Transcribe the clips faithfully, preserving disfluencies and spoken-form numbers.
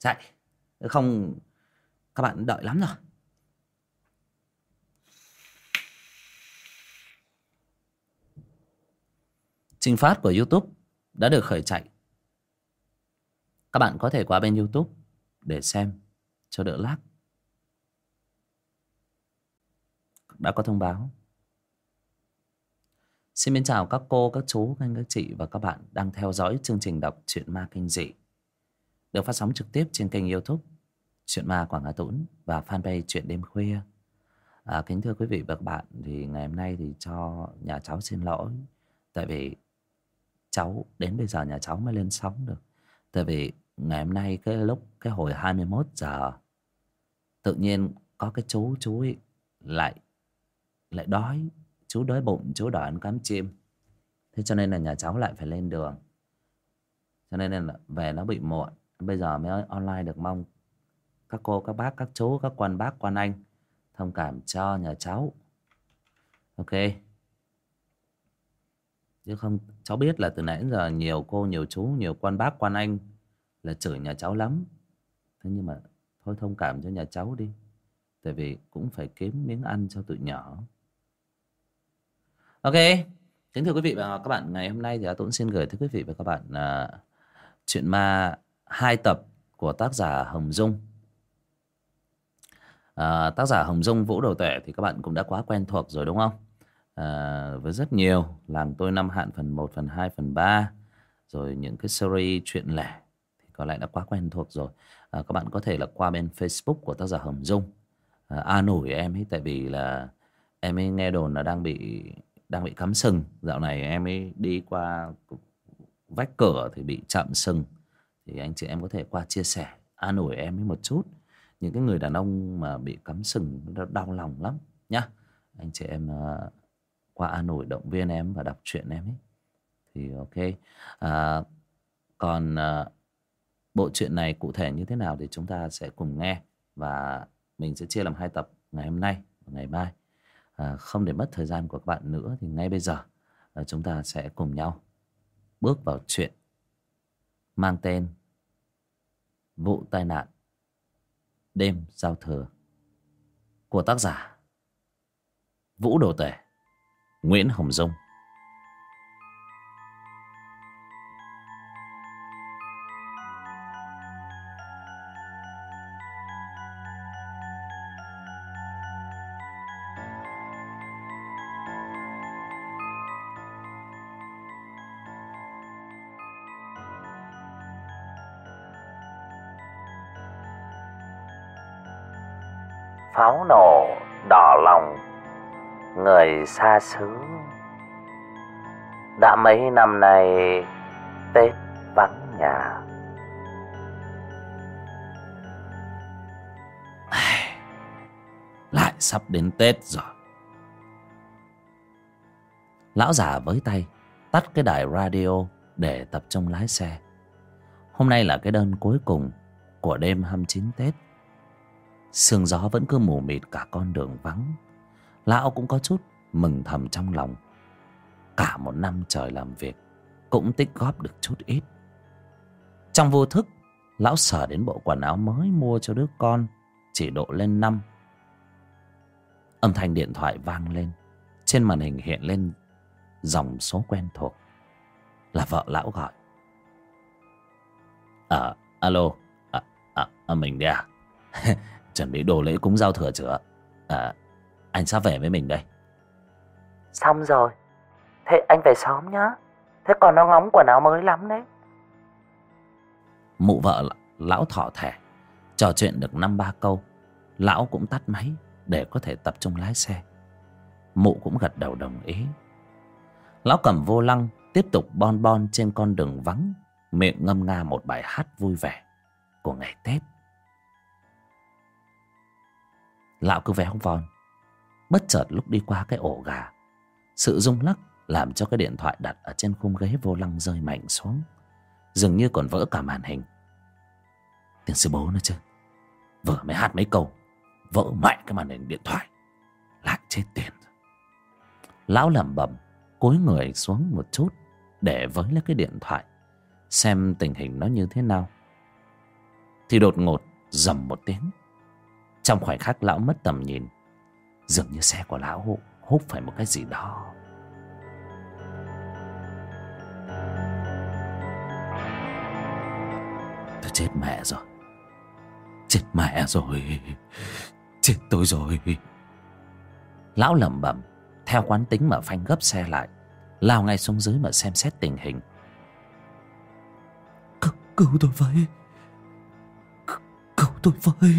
Dậy. Không các bạn đợi lắm rồi. Trình phát của YouTube đã được khởi chạy. Các bạn có thể qua bên YouTube để xem cho đỡ lag. Đã có thông báo. Xin mến chào các cô, các chú, các anh, các chị và các bạn đang theo dõi chương trình đọc truyện ma kinh dị được phát sóng trực tiếp trên kênh YouTube Truyện Ma Quảng Hà Tũng và fanpage Truyện Đêm Khuya. À, kính thưa quý vị và các bạn, thì ngày hôm nay thì cho nhà cháu xin lỗi, tại vì cháu đến bây giờ nhà cháu mới lên sóng được. Tại vì ngày hôm nay cái lúc cái hồi hai mươi mốt giờ tự nhiên có cái chú chú ấy lại lại đói, chú đói bụng, chú đòi ăn cám chim. Thế cho nên là nhà cháu lại phải lên đường, cho nên là về nó bị muộn. Bây giờ mới online được. Mong các cô, các bác, các chú, các quan bác, quan anh thông cảm cho nhà cháu. Ok. Chứ không, cháu biết là từ nãy đến giờ nhiều cô, nhiều chú, nhiều quan bác, quan anh là chửi nhà cháu lắm. Thế nhưng mà thôi thông cảm cho nhà cháu đi. Tại vì cũng phải kiếm miếng ăn cho tụi nhỏ. Ok. Kính thưa quý vị và các bạn, ngày hôm nay thì Tuấn xin gửi tới quý vị và các bạn uh, Truyện ma hai tập của tác giả Hồng Dung. À, tác giả Hồng Dung, Vũ Đồ Tể thì các bạn cũng đã quá quen thuộc rồi đúng không? À, với rất nhiều Làng Tôi Năm Hạn phần một, phần hai, phần ba, rồi những cái series truyện lẻ thì có lẽ đã quá quen thuộc rồi. À, các bạn có thể là qua bên Facebook của tác giả Hồng Dung, à, an ủi em ấy, tại vì là em ấy nghe đồn là đang bị đang bị cắm sừng. Dạo này em ấy đi qua vách cửa thì bị chạm sừng, thì anh chị em có thể qua chia sẻ an ủi em ấy một chút. Những cái người đàn ông mà bị cắm sừng đau lòng lắm nhá. Anh chị em uh, qua an ủi động viên em và đọc truyện em ấy thì ok. À, còn uh, bộ truyện này cụ thể như thế nào thì chúng ta sẽ cùng nghe, và mình sẽ chia làm hai tập ngày hôm nay và ngày mai. À, không để mất thời gian của các bạn nữa thì ngay bây giờ uh, chúng ta sẽ cùng nhau bước vào chuyện mang tên Vụ Tai Nạn Đêm Giao Thừa của tác giả Vũ Đồ Tể, Nguyễn Hồng Dung. Pháo nổ đỏ lòng người xa xứ. Đã mấy năm nay Tết vắng nhà. Lại sắp đến Tết rồi. Lão già với tay tắt cái đài radio để tập trung lái xe. Hôm nay là cái đơn cuối cùng của đêm hai mươi chín Tết. Sương gió vẫn cứ mù mịt cả con đường vắng. Lão cũng có chút mừng thầm trong lòng. Cả một năm trời làm việc cũng tích góp được chút ít. Trong vô thức, lão sờ đến bộ quần áo mới mua cho đứa con, chỉ độ lên năm. Âm thanh điện thoại vang lên. Trên màn hình hiện lên dòng số quen thuộc. Là vợ lão gọi. À, alo. À, à, à mình đây à. Chuẩn bị đồ lễ cúng giao thừa chưa? À, anh sắp về với mình đây. Xong rồi. Thế anh về sớm nhá. Thế còn nó ngóng quần áo mới lắm đấy. Mụ vợ lão thỏ thẻ. Trò chuyện được năm ba câu, lão cũng tắt máy để có thể tập trung lái xe. Mụ cũng gật đầu đồng ý. Lão cầm vô lăng tiếp tục bon bon trên con đường vắng, miệng ngâm nga một bài hát vui vẻ của ngày Tết. Lão cứ véo von. Bất chợt lúc đi qua cái ổ gà, sự rung lắc làm cho cái điện thoại đặt ở trên khung ghế vô lăng rơi mạnh xuống, dường như còn vỡ cả màn hình. Tiền sư bố nữa chứ. Vừa mới hát mấy câu vỡ mạnh cái màn hình điện thoại. Lại chết tiền. Lão lẩm bẩm cúi người xuống một chút để với lấy cái điện thoại, xem tình hình nó như thế nào. thì đột ngột rầm một tiếng. Trong khoảnh khắc lão mất tầm nhìn, dường như xe của lão hút phải một cái gì đó. Tôi chết mẹ rồi. Chết mẹ rồi. Chết tôi rồi. Lão lẩm bẩm, theo quán tính mà phanh gấp xe lại, lao ngay xuống dưới mà xem xét tình hình. Cứu, cứu tôi với. Cứu, cứu tôi với.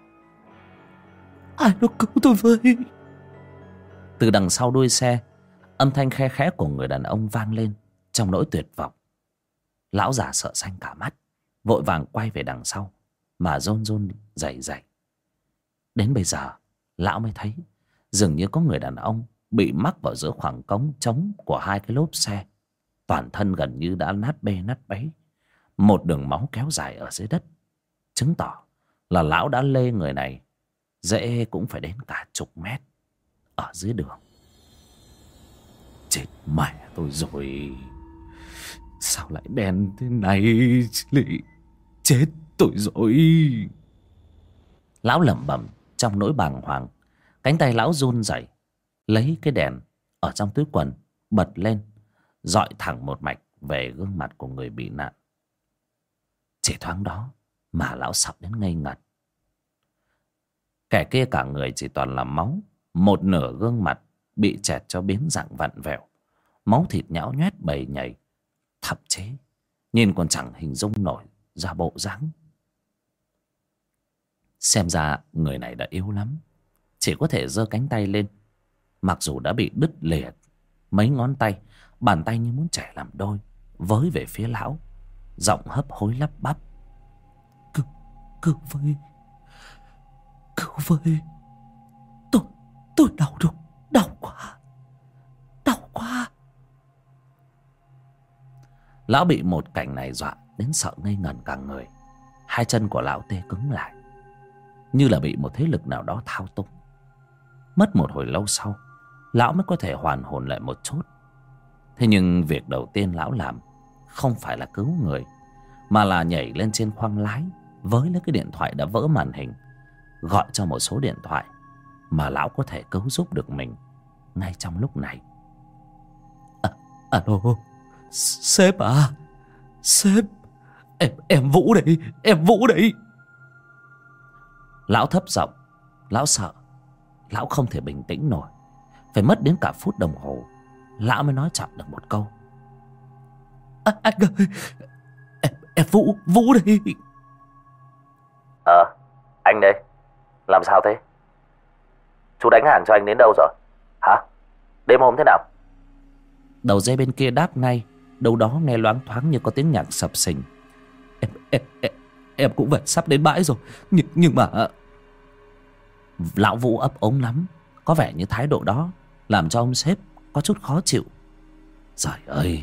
Ai đó cứu tôi với. Từ đằng sau đuôi xe, âm thanh khe khẽ của người đàn ông vang lên trong nỗi tuyệt vọng. Lão già sợ xanh cả mắt, vội vàng quay về đằng sau mà rôn rôn rẩy rẩy. Đến bây giờ lão mới thấy dường như có người đàn ông bị mắc vào giữa khoảng cống trống của hai cái lốp xe. Toàn thân gần như đã nát bê nát bấy, một đường máu kéo dài ở dưới đất, chứng tỏ là lão đã lê người này dễ cũng phải đến cả chục mét ở dưới đường. Chết mẹ tôi rồi. Sao lại đen thế này? Chết tôi rồi. Lão lẩm bẩm trong nỗi bàng hoàng. Cánh tay lão run rẩy, lấy cái đèn ở trong túi quần bật lên, dọi thẳng một mạch về gương mặt của người bị nạn. Chỉ thoáng đó mà lão sợ đến ngây ngẩn. Kẻ kia cả người chỉ toàn là máu, một nửa gương mặt bị chẹt cho biến dạng vặn vẹo, máu thịt nhão nhoét bầy nhầy, thậm chí nhìn còn chẳng hình dung nổi ra bộ dáng. Xem ra người này đã yếu lắm, chỉ có thể giơ cánh tay lên, mặc dù đã bị đứt lìa mấy ngón tay, bàn tay như muốn chẻ làm đôi, với về phía lão, giọng hấp hối lắp bắp: Cứu, cứu với, cứu với, tôi, tôi đau rồi, đau quá, đau quá. Lão bị một cảnh này dọa đến sợ ngây ngẩn cả người. Hai chân của lão tê cứng lại, như là bị một thế lực nào đó thao túng. Mất một hồi lâu sau, lão mới có thể hoàn hồn lại một chút. Thế nhưng việc đầu tiên lão làm không phải là cứu người, mà là nhảy lên trên khoang lái, với lấy cái điện thoại đã vỡ màn hình, gọi cho một số điện thoại mà lão có thể cứu giúp được mình ngay trong lúc này. À, alo, sếp à, sếp, em em Vũ đây, em Vũ đây. Lão thấp giọng, lão sợ, lão không thể bình tĩnh nổi. Phải mất đến cả phút đồng hồ lão mới nói chọn được một câu: à, anh ơi, em, em Vũ, Vũ đây. Ờ, anh đây. Làm sao thế? Chú đánh hàng cho anh đến đâu rồi? Hả? Đêm hôm thế nào? Đầu dây bên kia đáp ngay, đâu đó nghe loáng thoáng như có tiếng nhạc sập sình: Em, em, em, em cũng vậy, sắp đến bãi rồi. Nhưng, nhưng mà... Lão Vũ ấp ống lắm. Có vẻ như thái độ đó làm cho ông sếp có chút khó chịu. Trời ơi!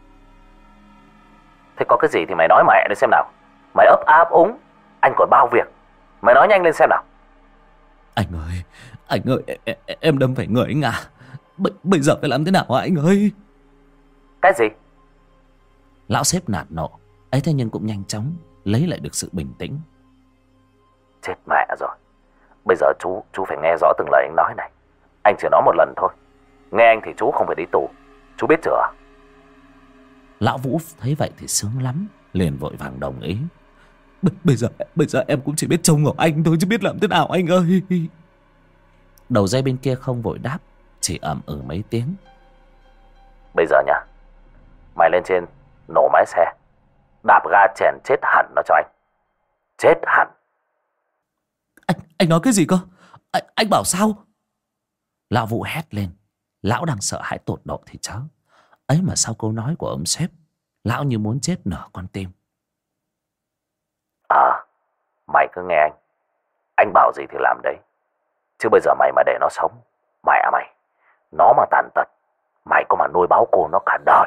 Thế có cái gì thì mày nói mẹ đi xem nào. Mày ấp áp úng, anh còn bao việc. Mày nói nhanh lên xem nào. Anh ơi, anh ơi, em, em đâm phải người anh à. B Bây giờ phải làm thế nào hả anh ơi? Cái gì? Lão sếp nạt nộ ấy, thế nhưng cũng nhanh chóng lấy lại được sự bình tĩnh. Chết mẹ rồi. Bây giờ chú chú phải nghe rõ từng lời anh nói này. Anh chỉ nói một lần thôi. Nghe anh thì chú không phải đi tù. Chú biết chưa? Lão Vũ thấy vậy thì sướng lắm, liền vội vàng đồng ý. B Bây giờ bây giờ em cũng chỉ biết trông vào anh thôi, chứ biết làm thế nào anh ơi. Đầu dây bên kia không vội đáp, chỉ ậm ừ mấy tiếng. Bây giờ nha, mày lên trên nổ máy xe, đạp ga chèn chết hẳn nó cho anh. Chết hẳn. Anh, anh nói cái gì cơ? Anh, anh bảo sao? Lão Vũ hét lên. Lão đang sợ hãi tột độ thì chớ. Ấy mà sau câu nói của ông sếp, lão như muốn chết nửa con tim. À, mày cứ nghe anh. Anh bảo gì thì làm đấy. Chứ bây giờ mày mà để nó sống, mẹ mày, nó mà tàn tật, mày có mà nuôi báo cô nó cả đời.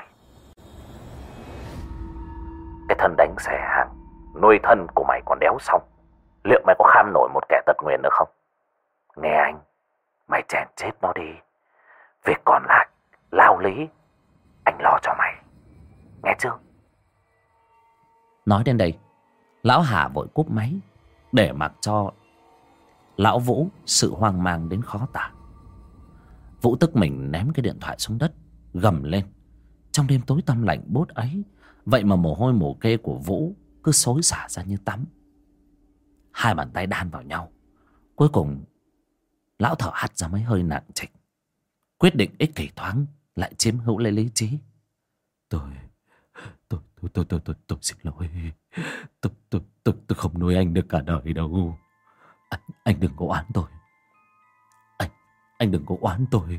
Cái thân đánh xe hàng, nuôi thân của mày còn đéo xong. Liệu mày có kham nổi một kẻ tật nguyền nữa không? Nghe anh, mày chèn chết nó đi. Việc còn lại, lao lý, anh lo cho mày. Nghe chưa? Nói đến đây, Lão Hà vội cúp máy để mặc cho lão Vũ sự hoang mang đến khó tả. Vũ tức mình ném cái điện thoại xuống đất, gầm lên. Trong đêm tối tăm lạnh buốt ấy, vậy mà mồ hôi mồ kê của Vũ cứ xối xả ra như tắm. Hai bàn tay đan vào nhau. Cuối cùng lão thở hắt ra mấy hơi nặng trịch, quyết định ích kỷ thoáng lại chiếm hữu lấy lý trí. Tôi Tôi tôi tôi tôi tôi, tôi xin lỗi. Tôi tôi tôi tôi không nuôi anh được cả đời đâu. Anh anh đừng có oán tôi. Anh anh đừng có oán tôi.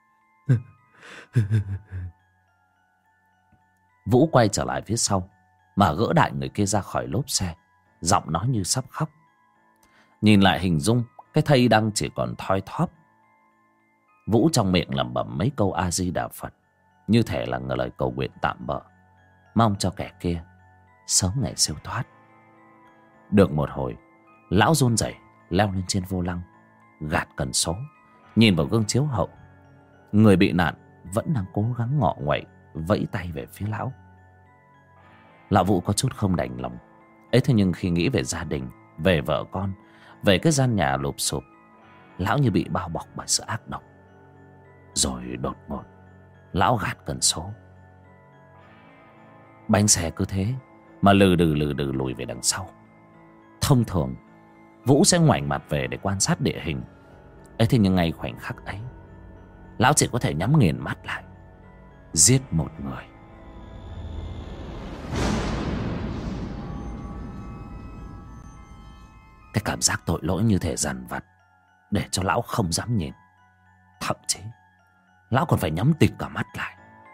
Vũ quay trở lại phía sau mà gỡ đại người kia ra khỏi lốp xe, giọng nói như sắp khóc. Nhìn lại hình dung cái thây đang chỉ còn thoi thóp. Vũ trong miệng lẩm bẩm mấy câu A Di Đà Phật, như thể là lời cầu nguyện tạm bợ, mong cho kẻ kia sớm ngày siêu thoát. Được một hồi, lão run rẩy leo lên trên vô lăng, gạt cần số, nhìn vào gương chiếu hậu. Người bị nạn vẫn đang cố gắng ngọ nguậy vẫy tay về phía lão. Lão Vũ có chút không đành lòng ấy, thế nhưng khi nghĩ về gia đình, về vợ con, về cái gian nhà lụp xụp, lão như bị bao bọc bởi sự ác độc. Rồi đột ngột lão gạt cần số. Bánh xe cứ thế mà lừ đừ lừ đừ lùi về đằng sau. Thông thường Vũ sẽ ngoảnh mặt về để quan sát địa hình ấy, thế nhưng ngay khoảnh khắc ấy, lão chỉ có thể nhắm nghiền mắt lại, giết một người. Cái cảm giác tội lỗi như thể dằn vặt để cho lão không dám nhìn. Thậm chí lão còn phải nhắm tịt cả mắt lại.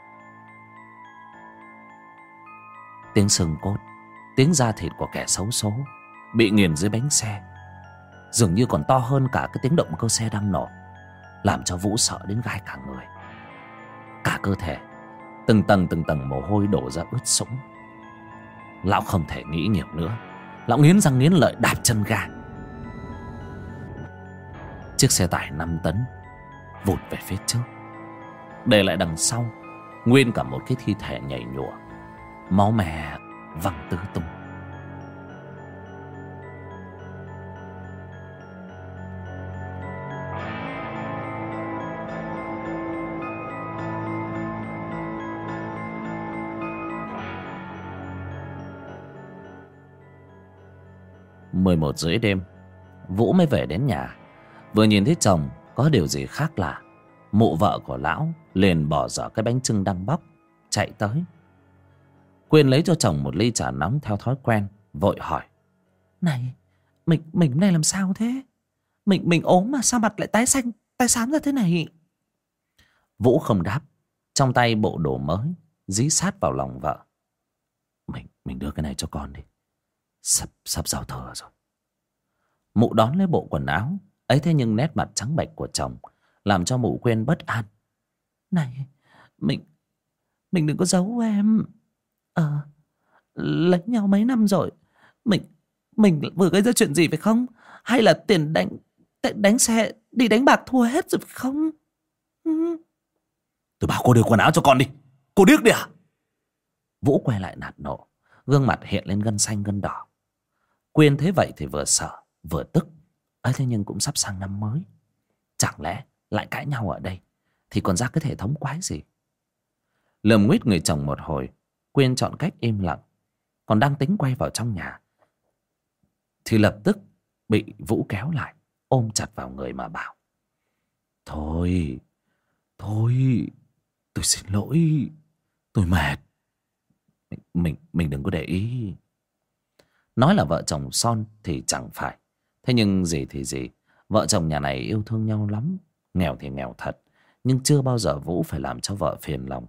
Tiếng xương cốt, tiếng da thịt của kẻ xấu số bị nghiền dưới bánh xe dường như còn to hơn cả cái tiếng động cơ xe đang nổ, làm cho Vũ sợ đến gai cả người. Cả cơ thể từng tầng từng tầng mồ hôi đổ ra ướt sũng. Lão không thể nghĩ nhiều nữa. Lão nghiến răng nghiến lợi đạp chân ga. Chiếc xe tải năm tấn vụt về phía trước, để lại đằng sau nguyên cả một cái thi thể nhảy nhụa, máu me văng tứ tung. Mười một rưỡi đêm, Vũ mới về đến nhà. Vừa nhìn thấy chồng có điều gì khác lạ, mụ vợ của lão liền bỏ dở cái bánh chưng đang bóc chạy tới. Quyên lấy cho chồng một ly trà nóng theo thói quen, vội hỏi: Này, mình mình hôm nay làm sao thế? Mình mình ốm mà sao mặt lại tái xanh tái xám ra thế này? Vũ không đáp, trong tay bộ đồ mới dí sát vào lòng vợ. Mình mình đưa cái này cho con đi, sắp sắp giao thừa rồi. Mụ đón lấy bộ quần áo ấy, thế nhưng nét mặt trắng bệch của chồng làm cho mụ Quyên bất an. Này, mình mình đừng có giấu em. Ờ, lấy nhau mấy năm rồi, mình mình vừa gây ra chuyện gì phải không? Hay là tiền đánh đánh xe đi đánh bạc thua hết rồi phải không? Ừ. Tôi bảo cô đưa quần áo cho con đi, cô điếc đi à? Vũ quay lại nạt nộ, gương mặt hiện lên gân xanh gân đỏ. Quyên thấy vậy thì vừa sợ vừa tức. ấy thế nhưng cũng sắp sang năm mới, chẳng lẽ lại cãi nhau ở đây thì còn ra cái hệ thống quái gì? Lườm nguýt người chồng một hồi, Quyên chọn cách im lặng. Còn đang tính quay vào trong nhà thì lập tức bị Vũ kéo lại, ôm chặt vào người mà bảo: Thôi, thôi, tôi xin lỗi, tôi mệt. Mình, mình, mình đừng có để ý. Nói là vợ chồng son thì chẳng phải. Thế nhưng gì thì gì, vợ chồng nhà này yêu thương nhau lắm. Nghèo thì nghèo thật, nhưng chưa bao giờ Vũ phải làm cho vợ phiền lòng.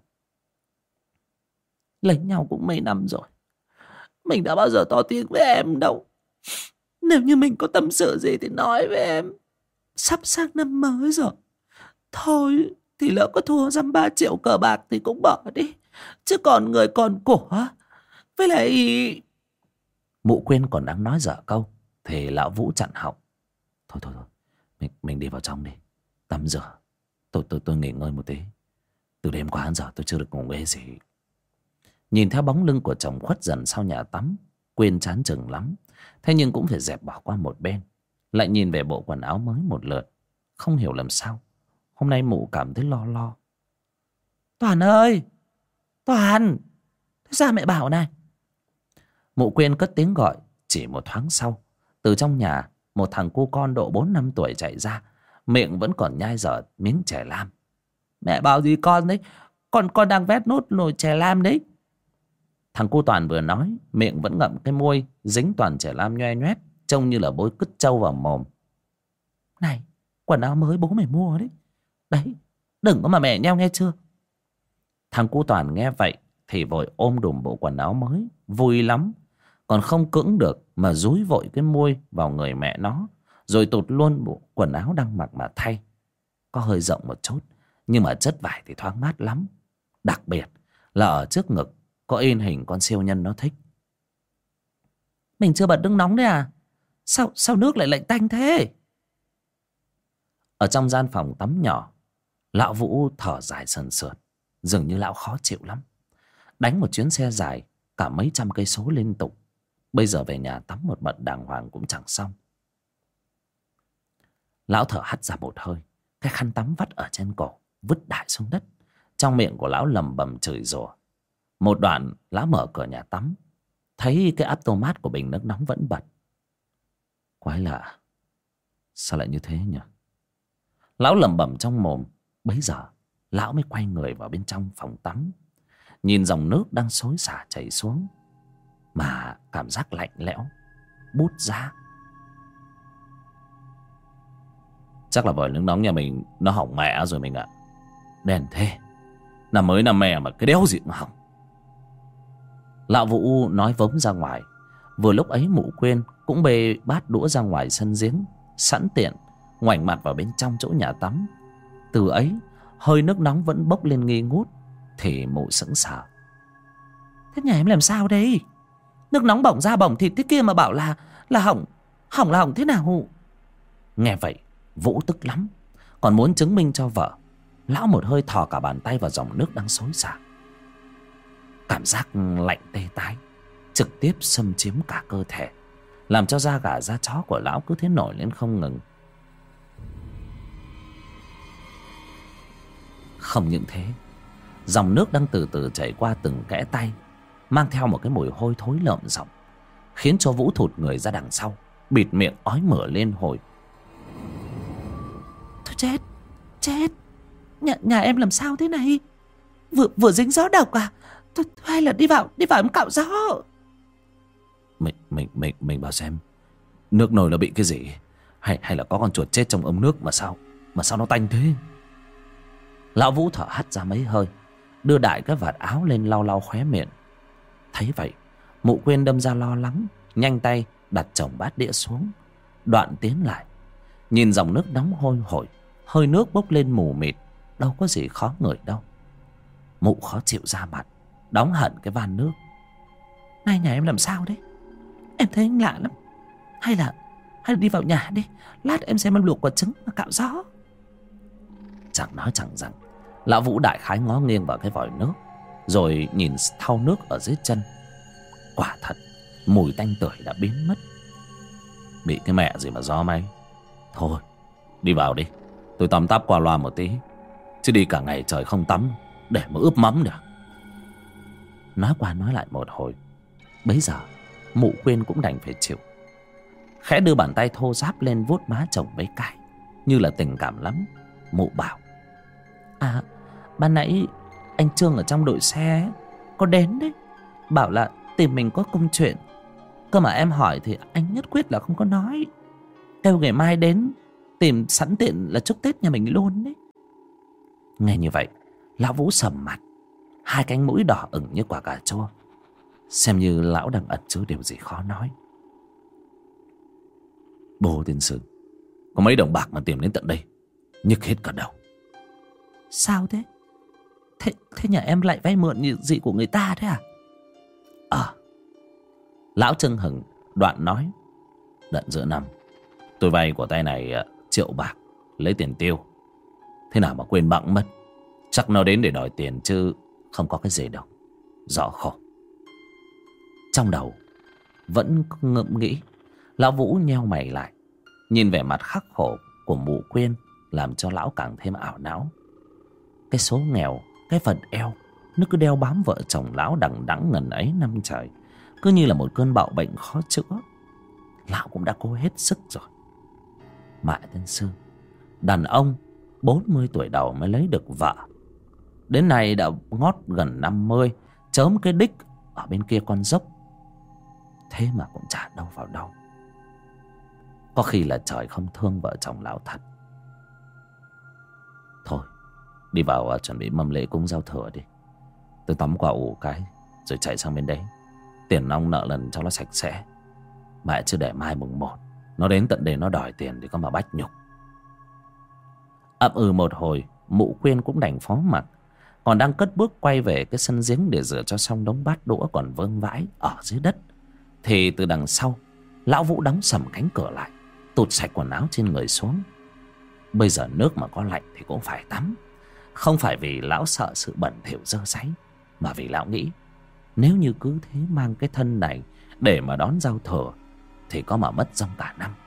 Lấy nhau cũng mấy năm rồi, mình đã bao giờ to tiếng với em đâu. Nếu như mình có tâm sự gì thì nói với em. Sắp sang năm mới rồi, thôi thì lỡ có thua dăm ba triệu cờ bạc thì cũng bỏ đi, chứ còn người còn của. Với lại... Mụ Quyên còn đang nói dở câu thì lão Vũ chặn họng. Thôi thôi thôi, mình, mình đi vào trong đi, tắm rửa. Tôi, tôi, tôi nghỉ ngơi một tí. Từ đêm qua đến giờ tôi chưa được ngủ ghê gì. Nhìn theo bóng lưng của chồng khuất dần sau nhà tắm, Quyên chán chừng lắm, thế nhưng cũng phải dẹp bỏ qua một bên. Lại nhìn về bộ quần áo mới một lượt. Không hiểu làm sao hôm nay mụ cảm thấy lo lo. Toàn ơi, Toàn, thế ra mẹ bảo này. Mụ Quyên cất tiếng gọi. Chỉ một thoáng sau, từ trong nhà một thằng cu con độ bốn năm tuổi chạy ra, miệng vẫn còn nhai dở miếng chè lam. Mẹ bảo gì con đấy, con con đang vét nốt nồi chè lam đấy. Thằng cu Toàn vừa nói, miệng vẫn ngậm cái môi dính toàn chè lam nhoe nhoét, trông như là bối cứt trâu vào mồm. Này, quần áo mới bố mày mua đấy. Đấy, đừng có mà mẹ nheo nghe chưa. Thằng cu Toàn nghe vậy thì vội ôm đùm bộ quần áo mới, vui lắm. Còn không cưỡng được mà dúi vội cái môi vào người mẹ nó, rồi tụt luôn bộ quần áo đang mặc mà thay. Có hơi rộng một chút, nhưng mà chất vải thì thoáng mát lắm. Đặc biệt là ở trước ngực có in hình con siêu nhân nó thích. Mình chưa bật nước nóng đấy à? Sao, sao nước lại lạnh tanh thế? Ở trong gian phòng tắm nhỏ, lão Vũ thở dài sần sượt. Dường như lão khó chịu lắm. Đánh một chuyến xe dài cả mấy trăm cây số liên tục, bây giờ về nhà tắm một bận đàng hoàng cũng chẳng xong. Lão thở hắt ra một hơi, cái khăn tắm vắt ở trên cổ vứt đại xuống đất. Trong miệng của lão lầm bầm chửi rủa. Một đoạn lão mở cửa nhà tắm, thấy cái automat của bình nước nóng vẫn bật. Quái lạ, sao lại như thế nhỉ? Lão lẩm bẩm trong mồm. Bấy giờ lão mới quay người vào bên trong phòng tắm, nhìn dòng nước đang xối xả chảy xuống, mà cảm giác lạnh lẽo bút giá. Chắc là vòi nước nóng nhà mình nó hỏng mẹ rồi mình ạ. Đèn thế, năm mới năm mẹ mà cái đéo gì cũng hỏng. Lão Vũ nói vống ra ngoài. Vừa lúc ấy mụ Quyên cũng bê bát đũa ra ngoài sân giếng, sẵn tiện ngoảnh mặt vào bên trong chỗ nhà tắm. Từ ấy hơi nước nóng vẫn bốc lên nghi ngút. Thì mụ sững sờ. Thế nhà em làm sao đây? Nước nóng bỏng da bỏng thịt thế kia mà bảo là là hỏng. Hỏng là hỏng thế nào? Nghe vậy Vũ tức lắm, còn muốn chứng minh cho vợ. Lão một hơi thò cả bàn tay vào dòng nước đang xối xả. Cảm giác lạnh tê tái trực tiếp xâm chiếm cả cơ thể, làm cho da gà da chó của lão cứ thế nổi lên không ngừng. Không những thế, dòng nước đang từ từ chảy qua từng kẽ tay, mang theo một cái mùi hôi thối lợm giọng, khiến cho Vũ thụt người ra đằng sau, bịt miệng ói mửa lên hồi. Thôi chết, chết, nhà, nhà em làm sao thế này? Vừa vừa dính gió độc à? Thôi, hay là đi vào, đi vào em cạo gió. Mình, mình, mình, mình bảo xem, nước nồi nó bị cái gì? Hay, hay là có con chuột chết trong ống nước mà sao, mà sao nó tanh thế? Lão Vũ thở hắt ra mấy hơi, đưa đại cái vạt áo lên lau lau khóe miệng. Thấy vậy, mụ Quyên đâm ra lo lắng, nhanh tay đặt chồng bát đĩa xuống, đoạn tiến lại, nhìn dòng nước nóng hôi hổi, hơi nước bốc lên mù mịt, đâu có gì khó ngửi đâu. Mụ khó chịu ra mặt, đóng hẳn cái van nước. Này, nhà em làm sao đấy? Em thấy anh lạ lắm. Hay là hay là đi vào nhà đi, lát em xem em luộc quả trứng và cạo gió. Chẳng nói chẳng rằng, lão Vũ đại khái ngó nghiêng vào cái vòi nước, rồi nhìn thau nước ở dưới chân. Quả thật, mùi tanh tưởi đã biến mất. Bị cái mẹ gì mà gió máy. Thôi, đi vào đi, tôi tắm táp qua loa một tí, chứ đi cả ngày trời không tắm để mà ướp mắm được. Nói qua nói lại một hồi, bấy giờ mụ Quyên cũng đành phải chịu. Khẽ đưa bàn tay thô ráp lên vuốt má chồng mấy cái, như là tình cảm lắm. Mụ bảo: À, ban nãy anh Trương ở trong đội xe ấy, có đến đấy, bảo là tìm mình có công chuyện. Cơ mà em hỏi thì anh nhất quyết là không có nói, kêu ngày mai đến tìm sẵn tiện là chúc Tết nhà mình luôn đấy. Nghe như vậy, lão Vũ sầm mặt, hai cánh mũi đỏ ửng như quả cà chua, xem như lão đang ẩn chứa điều gì khó nói. Bố tiên sư, có mấy đồng bạc mà tìm đến tận đây, nhức hết cả đầu. Sao thế? Thế, thế nhà em lại vay mượn như gì của người ta thế à? À, lão Trưng hừng đoạn nói: Đợt giữa năm tôi vay của tay này triệu bạc lấy tiền tiêu, thế nào mà quên bẵng mất. Chắc nó đến để đòi tiền chứ không có cái gì đâu. Rõ khổ. Trong đầu vẫn ngẫm nghĩ. Lão Vũ nheo mày lại, nhìn vẻ mặt khắc khổ của mụ Quyên làm cho lão càng thêm ảo não. Cái số nghèo, cái phận eo, nó cứ đeo bám vợ chồng lão đằng đẵng ngần ấy năm trời, cứ như là một cơn bạo bệnh khó chữa. Lão cũng đã cố hết sức rồi. Mẹ tiên sư, đàn ông bốn mươi tuổi đầu mới lấy được vợ, đến nay đã ngót gần năm mươi, chớm cái đích ở bên kia con dốc, thế mà cũng chả đâu vào đâu. Có khi là trời không thương vợ chồng lão thật. Thôi, đi vào uh, chuẩn bị mâm lễ cúng giao thừa đi. Tôi tắm qua ủ cái rồi chạy sang bên đấy. Tiền nong nợ lần cho nó sạch sẽ. Mẹ chưa để mai mùng một nó đến tận đây nó đòi tiền thì có mà bách nhục. Ậm ừ một hồi, mụ Quyên cũng đành phó mặc. Còn đang cất bước quay về cái sân giếng để rửa cho xong đống bát đũa còn vương vãi ở dưới đất, thì từ đằng sau, lão Vũ đóng sầm cánh cửa lại, tụt sạch quần áo trên người xuống. Bây giờ nước mà có lạnh thì cũng phải tắm. Không phải vì lão sợ sự bẩn thỉu dơ dáy, mà vì lão nghĩ nếu như cứ thế mang cái thân này để mà đón giao thừa thì có mà mất dòng cả năm.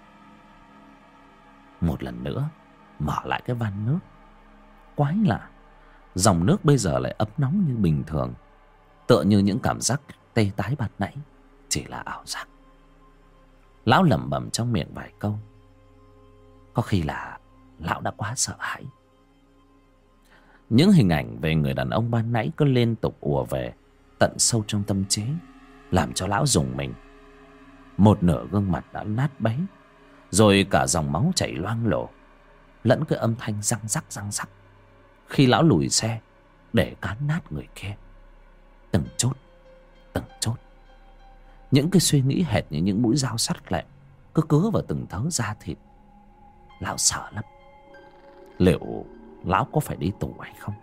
Một lần nữa mở lại cái van nước. Quái lạ, dòng nước bây giờ lại ấm nóng như bình thường, tựa như những cảm giác tê tái ban nãy chỉ là ảo giác. Lão lẩm bẩm trong miệng vài câu. Có khi là lão đã quá sợ hãi. Những hình ảnh về người đàn ông ban nãy cứ liên tục ùa về tận sâu trong tâm trí, làm cho lão rùng mình. Một nửa gương mặt đã nát bấy, rồi cả dòng máu chảy loang lổ, lẫn cái âm thanh răng rắc răng rắc khi lão lùi xe để cán nát người kia. Từng chốt, từng chốt, những cái suy nghĩ hệt như những mũi dao sắc lẹm cứ cứa vào từng thớ da thịt. Lão sợ lắm. Liệu lão có phải đi tù hay không?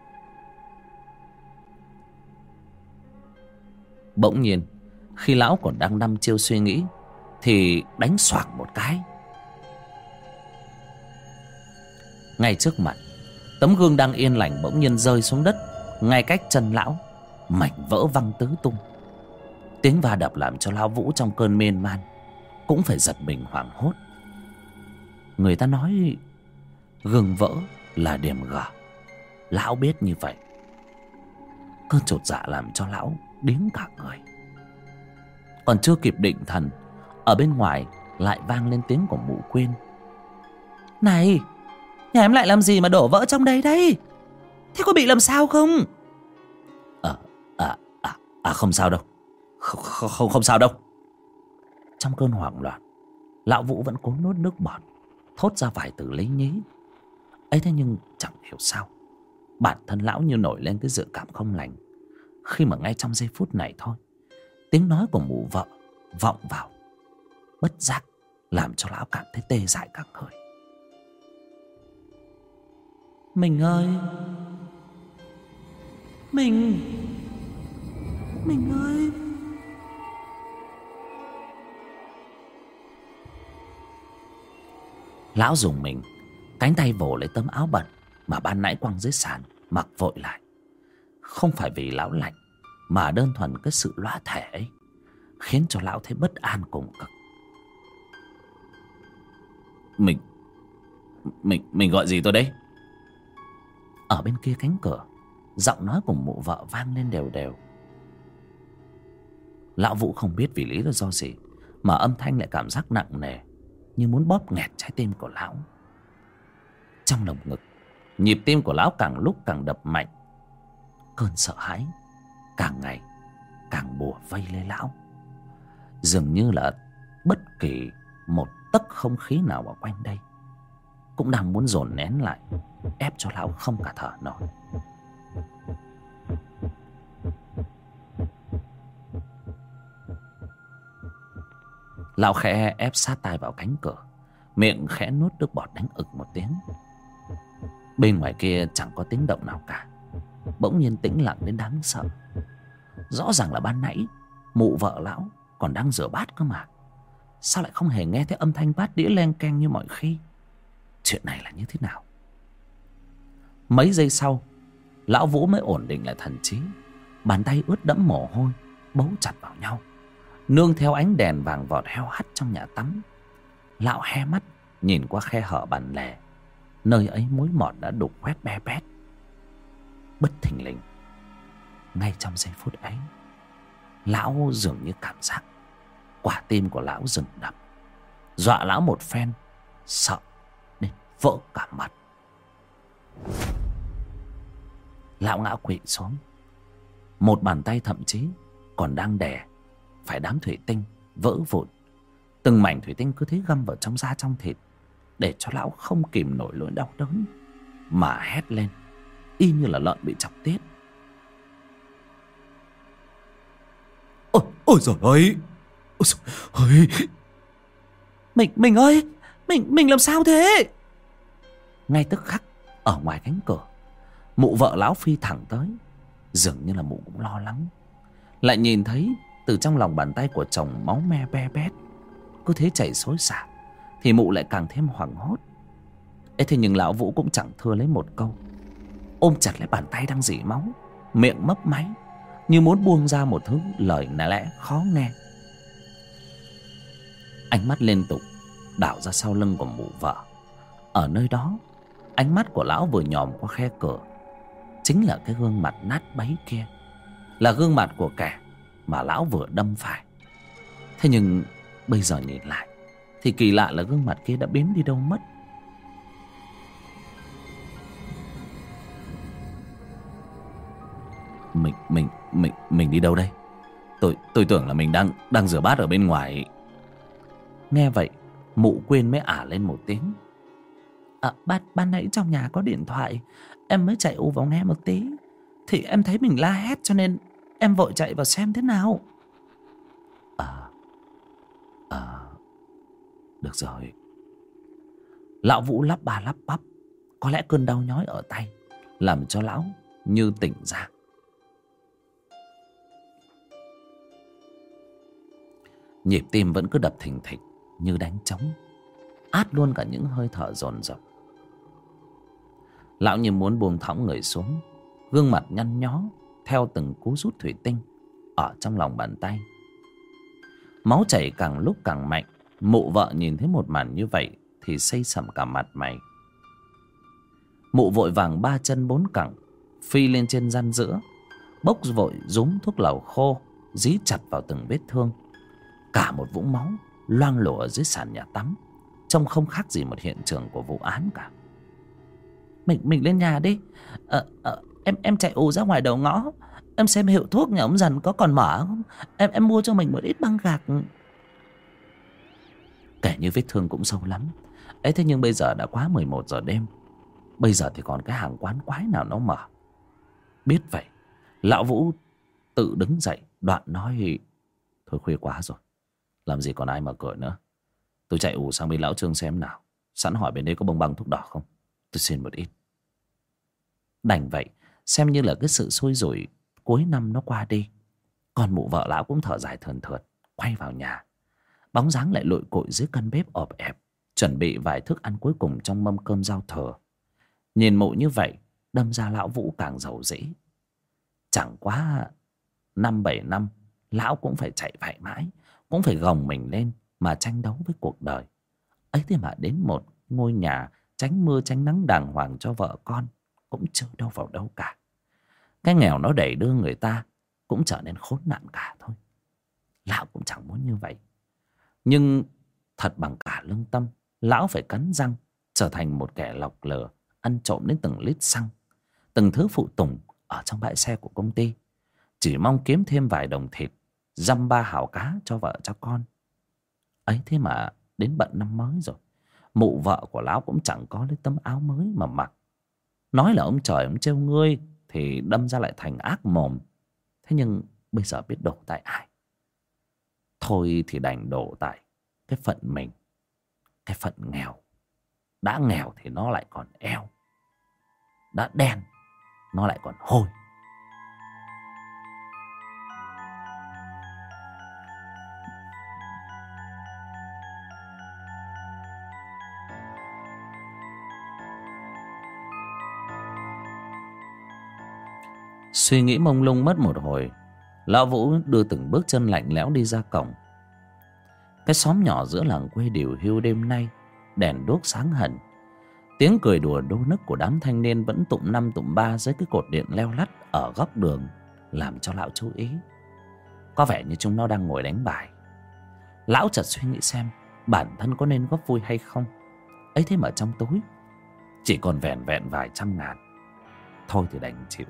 Bỗng nhiên, khi lão còn đang đăm chiêu suy nghĩ thì đánh xoạc một cái. Ngay trước mặt, tấm gương đang yên lành bỗng nhiên rơi xuống đất ngay cách chân lão, mảnh vỡ văng tứ tung. Tiếng va đập làm cho lão Vũ trong cơn miên man cũng phải giật mình hoảng hốt. Người ta nói gương vỡ là điểm gở, lão biết như vậy. Cơn chột dạ làm cho lão điếng cả người. Còn chưa kịp định thần, ở bên ngoài lại vang lên tiếng của mụ Quyên. Này, nhà em lại làm gì mà đổ vỡ trong đây đấy? Thế có bị làm sao không? À, à, à, à không sao đâu. Không, không, không, không sao đâu. Trong cơn hoảng loạn, lão Vũ vẫn cố nuốt nước bọt, thốt ra vài từ lý nhí. Ấy thế nhưng chẳng hiểu sao, bản thân lão như nổi lên cái dự cảm không lành, khi mà ngay trong giây phút này thôi, tiếng nói của mụ vợ vọng vào, bất giác làm cho lão cảm thấy tê dại cả người. Mình ơi, Mình, Mình ơi. Lão dùng mình, cánh tay vồ lấy tấm áo bẩn mà ban nãy quăng dưới sàn, mặc vội lại. Không phải vì lão lạnh, mà đơn thuần cái sự loá thể ấy khiến cho lão thấy bất an cùng cực. Mình, mình, mình gọi gì tôi đấy? Ở bên kia cánh cửa, giọng nói của mụ vợ vang lên đều đều. Lão Vũ không biết vì lý do gì mà âm thanh lại cảm giác nặng nề, như muốn bóp nghẹt trái tim của lão. Trong lồng ngực, nhịp tim của lão càng lúc càng đập mạnh. Cơn sợ hãi càng ngày càng bủa vây lấy lão. Dường như là bất kỳ một tấc không khí nào ở quanh đây cũng đang muốn dồn nén lại, ép cho lão không cả thở nổi. Lão khẽ ép sát tai vào cánh cửa, miệng khẽ nuốt nước bọt đánh ực một tiếng. Bên ngoài kia chẳng có tiếng động nào cả, bỗng nhiên tĩnh lặng đến đáng sợ. Rõ ràng là ban nãy mụ vợ lão còn đang rửa bát cơ mà, sao lại không hề nghe thấy âm thanh bát đĩa leng keng như mọi khi? Chuyện này là như thế nào? Mấy giây sau, lão Vũ mới ổn định lại thần trí. Bàn tay ướt đẫm mồ hôi bấu chặt vào nhau, nương theo ánh đèn vàng vọt heo hắt trong nhà tắm. Lão hé mắt nhìn qua khe hở bản lề, nơi ấy mối mọt đã đục khoét be bét. Bất thình lình, ngay trong giây phút ấy, lão dường như cảm giác quả tim của lão dừng đập, dọa lão một phen, sợ đến vỡ cả mặt. Lão ngã quỵ xuống, một bàn tay thậm chí còn đang đè phải đám thủy tinh vỡ vụn. Từng mảnh thủy tinh cứ thế găm vào trong da trong thịt, để cho lão không kìm nổi nỗi đau đớn mà hét lên y như là lợn bị chọc tiết. Ôi, ôi giời ơi, ôi giời ơi. Mình, mình ơi, mình, mình làm sao thế? Ngay tức khắc, ở ngoài cánh cửa, mụ vợ lão phi thẳng tới. Dường như là mụ cũng lo lắng, lại nhìn thấy từ trong lòng bàn tay của chồng máu me be bét cứ thế chảy xối xả, thì mụ lại càng thêm hoảng hốt. Ê, thế nhưng lão Vũ cũng chẳng thưa lấy một câu, ôm chặt lấy bàn tay đang rỉ máu, miệng mấp máy như muốn buông ra một thứ lời lẽ khó nghe. Ánh mắt liên tục đảo ra sau lưng của mụ vợ. Ở nơi đó, ánh mắt của lão vừa nhòm qua khe cửa, chính là cái gương mặt nát bấy kia, là gương mặt của kẻ mà lão vừa đâm phải. Thế nhưng bây giờ nhìn lại thì kỳ lạ là gương mặt kia đã biến đi đâu mất. Mình mình mình mình đi đâu đây? Tôi tôi tưởng là mình đang đang rửa bát ở bên ngoài. Nghe vậy, mụ Quyên mới ả lên một tiếng. À, ban ban nãy trong nhà có điện thoại, em mới chạy ù vào nghe một tí, thì em thấy mình la hét cho nên em vội chạy vào xem thế nào. À, à, được rồi. Lão Vũ lắp ba lắp bắp, có lẽ cơn đau nhói ở tay làm cho lão như tỉnh ra. Nhịp tim vẫn cứ đập thình thịch như đánh trống, át luôn cả những hơi thở dồn dập. Lão như muốn buông thõng người xuống, gương mặt nhăn nhó theo từng cú rút thủy tinh ở trong lòng bàn tay. Máu chảy càng lúc càng mạnh. Mụ vợ nhìn thấy một màn như vậy thì xây sẩm cả mặt mày. Mụ vội vàng ba chân bốn cẳng phi lên trên gian giữa, bốc vội rúm thuốc lào khô dí chặt vào từng vết thương. Cả một vũng máu loang lổ ở dưới sàn nhà tắm, trông không khác gì một hiện trường của vụ án cả. Mình mình lên nhà đi. Ờ, ờ, em em chạy ù ra ngoài đầu ngõ, em xem hiệu thuốc nhà ông Dần có còn mở không. Em em mua cho mình một ít băng gạc. Kể như vết thương cũng sâu lắm ấy, thế nhưng bây giờ đã quá mười một giờ đêm, bây giờ thì còn cái hàng quán quái nào nó mở. Biết vậy, lão Vũ tự đứng dậy đoạn nói: Thôi khuya quá rồi, làm gì còn ai mở cửa nữa. Tôi chạy ù sang bên lão Trương xem nào, sẵn hỏi bên đây có bông băng thuốc đỏ không, tôi xin một ít. Đành vậy, xem như là cái sự xui rủi cuối năm nó qua đi. Còn mụ vợ lão cũng thở dài thườn thượt quay vào nhà. Bóng dáng lại lội cội dưới căn bếp ọp ẹp, chuẩn bị vài thức ăn cuối cùng trong mâm cơm giao thừa. Nhìn mụ như vậy, đâm ra lão Vũ càng giàu dĩ. Chẳng quá năm bảy năm, lão cũng phải chạy vạy mãi, cũng phải gồng mình lên mà tranh đấu với cuộc đời. Ấy thế mà đến một ngôi nhà tránh mưa tránh nắng đàng hoàng cho vợ con cũng chưa đâu vào đâu cả. Cái nghèo nó đẩy đưa người ta cũng trở nên khốn nạn cả thôi. Lão cũng chẳng muốn như vậy, nhưng thật bằng cả lương tâm, lão phải cắn răng trở thành một kẻ lọc lừa, ăn trộm đến từng lít xăng, từng thứ phụ tùng ở trong bãi xe của công ty, chỉ mong kiếm thêm vài đồng thịt, dăm ba hào cá cho vợ cho con. Ấy thế mà đến bận năm mới rồi, mụ vợ của lão cũng chẳng có lấy tấm áo mới mà mặc. Nói là ông trời ông trêu ngươi thì đâm ra lại thành ác mồm. Thế nhưng bây giờ biết đổ tại ai? Thôi thì đành đổ tại cái phận mình, cái phận nghèo. Đã nghèo thì nó lại còn eo, đã đen nó lại còn hôi. Suy nghĩ mông lung mất một hồi, Lão Vũ đưa từng bước chân lạnh lẽo đi ra cổng. Cái xóm nhỏ giữa làng quê điều hưu đêm nay đèn đuốc sáng hẳn. Tiếng cười đùa đô nức của đám thanh niên vẫn tụm năm tụm ba dưới cái cột điện leo lắt ở góc đường làm cho lão chú ý. Có vẻ như chúng nó đang ngồi đánh bài. Lão chợt suy nghĩ xem bản thân có nên góp vui hay không. Ấy thế mà trong túi chỉ còn vẻn vẹn vài trăm ngàn. Thôi thì đành chịu.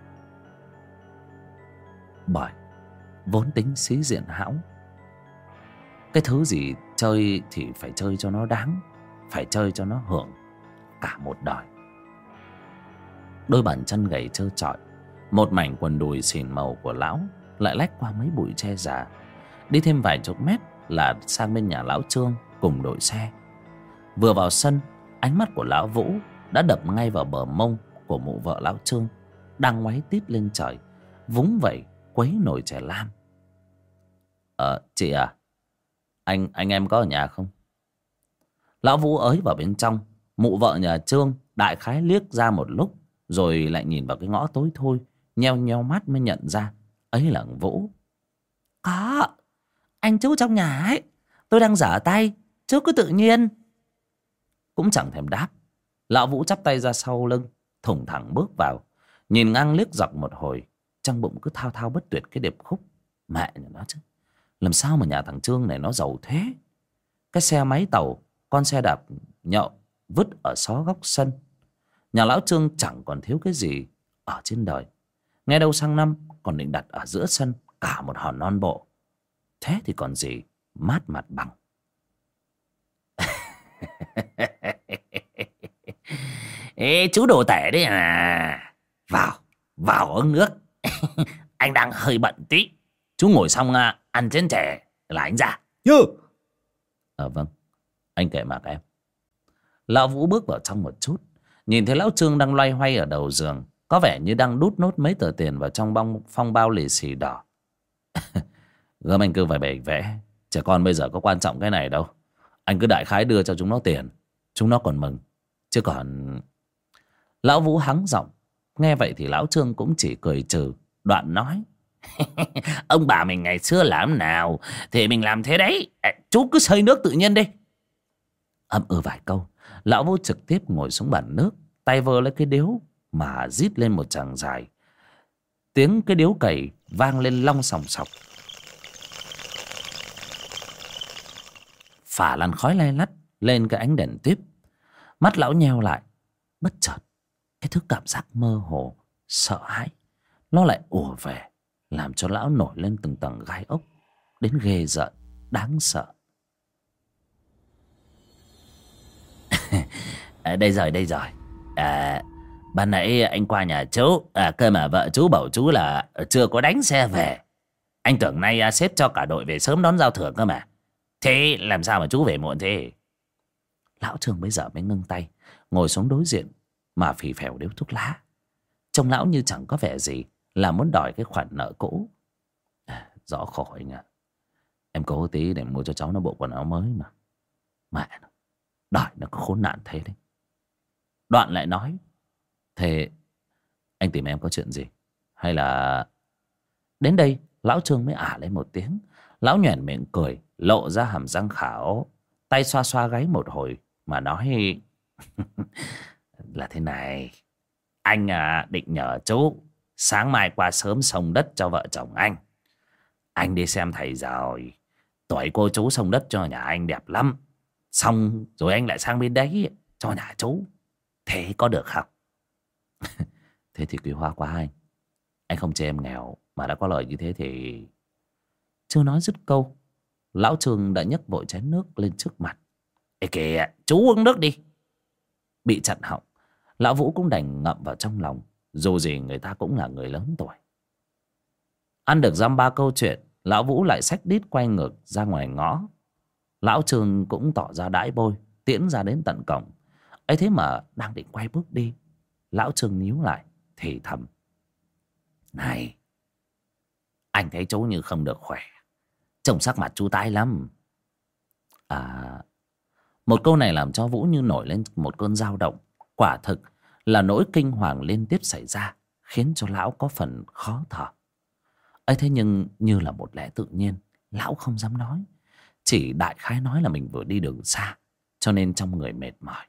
Bởi vốn tính sĩ diện hão, cái thứ gì chơi thì phải chơi cho nó đáng, phải chơi cho nó hưởng cả một đời. Đôi bàn chân gầy trơ trọi, một mảnh quần đùi xìn màu của lão lại lách qua mấy bụi tre già. Đi thêm vài chục mét là sang bên nhà lão Trương cùng đội xe. Vừa vào sân, ánh mắt của lão Vũ đã đập ngay vào bờ mông của mụ vợ lão Trương đang ngoáy tít lên trời, vúng vẩy quấy nồi chè lam. Ờ chị à, anh anh em có ở nhà không? Lão Vũ ới vào bên trong. Mụ vợ nhà Trương đại khái liếc ra một lúc, rồi lại nhìn vào cái ngõ tối thui, nheo nheo mắt mới nhận ra ấy là thằng Vũ. Có, anh chú trong nhà ấy, tôi đang giở tay, chú cứ tự nhiên. Cũng chẳng thèm đáp, lão Vũ chắp tay ra sau lưng, thủng thẳng bước vào, nhìn ngang liếc dọc một hồi, trong bụng cứ thao thao bất tuyệt cái điệp khúc. Mẹ nhà nó chứ, làm sao mà nhà thằng Trương này nó giàu thế. Cái xe máy tàu, con xe đạp nhậu vứt ở xó góc sân. Nhà lão Trương chẳng còn thiếu cái gì ở trên đời. Nghe đâu sang năm còn định đặt ở giữa sân cả một hòn non bộ. Thế thì còn gì mát mặt bằng. Ê, chú đồ tể đấy à. Vào, vào uống nước. Anh đang hơi bận tí. Chú ngồi xong uh, ăn chén chè là anh ra. Nhớ. Ờ vâng, anh kệ mặc em. Lão Vũ bước vào trong một chút, nhìn thấy lão Trương đang loay hoay ở đầu giường, có vẻ như đang đút nốt mấy tờ tiền vào trong bong phong bao lì xì đỏ. Gớm anh cứ vài bề vẽ, trẻ con bây giờ có quan trọng cái này đâu. Anh cứ đại khái đưa cho chúng nó tiền, chúng nó còn mừng. Chứ còn... Lão Vũ hắng giọng. Nghe vậy thì lão Trương cũng chỉ cười trừ, đoạn nói: Ông bà mình ngày xưa làm nào thì mình làm thế đấy. À, chú cứ xơi nước tự nhiên đi. Ậm ừ vài câu, lão Vũ trực tiếp ngồi xuống bàn nước, tay vơ lấy cái điếu mà rít lên một tràng dài. Tiếng cái điếu cày vang lên long sòng sọc, phả làn khói lay lắt lên cái ánh đèn típ. Mắt lão nheo lại. Bất chợt cái thứ cảm giác mơ hồ, sợ hãi nó lại ùa về, làm cho lão nổi lên từng tầng gai ốc, đến ghê rợn, đáng sợ. À, đây rồi, đây rồi. À, ban nãy anh qua nhà chú, à, cơ mà vợ chú bảo chú là chưa có đánh xe về. Anh tưởng nay à, sếp cho cả đội về sớm đón giao thừa cơ mà. Thế làm sao mà chú về muộn thế? Lão Trương bây giờ mới ngưng tay, ngồi xuống đối diện mà phì phèo điếu thuốc lá. Trông lão như chẳng có vẻ gì là muốn đòi cái khoản nợ cũ. À, rõ khổ anh ạ. Em cố tí để mua cho cháu nó bộ quần áo mới mà. Mẹ nó, đòi nó có khốn nạn thế đấy. Đoạn lại nói: Thế anh tìm em có chuyện gì? Hay là... Đến đây lão Trương mới ả lên một tiếng. Lão nhoẻn miệng cười, lộ ra hàm răng khảo, tay xoa xoa gáy một hồi mà nói: Là thế này, anh à, định nhờ chú sáng mai qua sớm xông đất cho vợ chồng anh. Anh đi xem thầy rồi, tuổi cô chú xông đất cho nhà anh đẹp lắm. Xong rồi anh lại sang bên đấy cho nhà chú. Thế có được không? Thế thì quý hóa quá anh. Anh không chê em nghèo mà đã có lời như thế thì... Chưa nói dứt câu, lão Trương đã nhấc vội chén nước lên trước mặt. Ê kìa, chú uống nước đi. Bị chặn họng, lão Vũ cũng đành ngậm vào trong lòng. Dù gì người ta cũng là người lớn tuổi. Ăn được dăm ba câu chuyện, lão Vũ lại xách đít quay ngược ra ngoài ngõ. Lão Trương cũng tỏ ra đãi bôi, tiễn ra đến tận cổng. Ấy thế mà đang định quay bước đi, lão Trương níu lại thì thầm: Này, anh thấy chú như không được khỏe, trông sắc mặt chú tái lắm. À... Một câu này làm cho Vũ như nổi lên một cơn dao động. Quả thực là nỗi kinh hoàng liên tiếp xảy ra khiến cho lão có phần khó thở. ấy thế nhưng như là một lẽ tự nhiên, lão không dám nói, chỉ đại khái nói là mình vừa đi đường xa cho nên trong người mệt mỏi.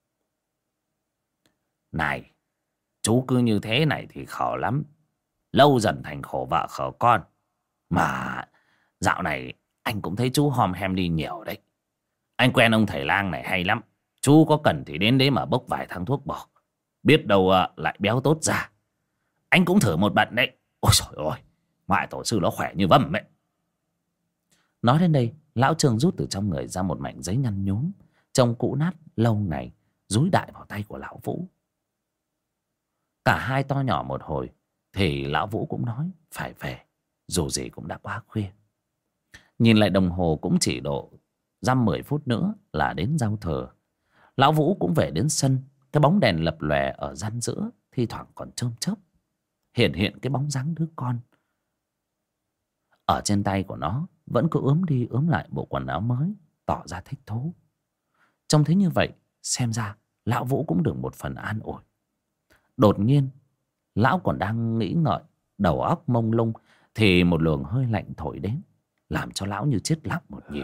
Này, chú cứ như thế này thì khổ lắm, lâu dần thành khổ vợ khổ con. Mà dạo này anh cũng thấy chú hom hem đi nhiều đấy. Anh quen ông thầy lang này hay lắm, chú có cần thì đến đấy mà bốc vài thang thuốc bò, biết đâu lại béo tốt ra. Anh cũng thử một bận đấy. Ôi trời ơi, ngoại tổ sư nó khỏe như vâm ấy. Nói đến đây, lão Trương rút từ trong người ra một mảnh giấy nhăn nhúm, trông cũ nát lâu ngày, dúi đại vào tay của lão Vũ. Cả hai to nhỏ một hồi thì lão Vũ cũng nói phải về, dù gì cũng đã quá khuya. Nhìn lại đồng hồ cũng chỉ độ dăm mười phút nữa là đến giao thừa. Lão Vũ cũng về đến sân. Cái bóng đèn lập lòe ở gian giữa thi thoảng còn chớm chớp, hiện hiện cái bóng dáng đứa con. Ở trên tay của nó vẫn cứ ướm đi ướm lại bộ quần áo mới, tỏ ra thích thú. Trông thấy như vậy, xem ra lão Vũ cũng được một phần an ủi. Đột nhiên, lão còn đang nghĩ ngợi, đầu óc mông lung, thì một luồng hơi lạnh thổi đến, làm cho lão như chết lặng một nhịp.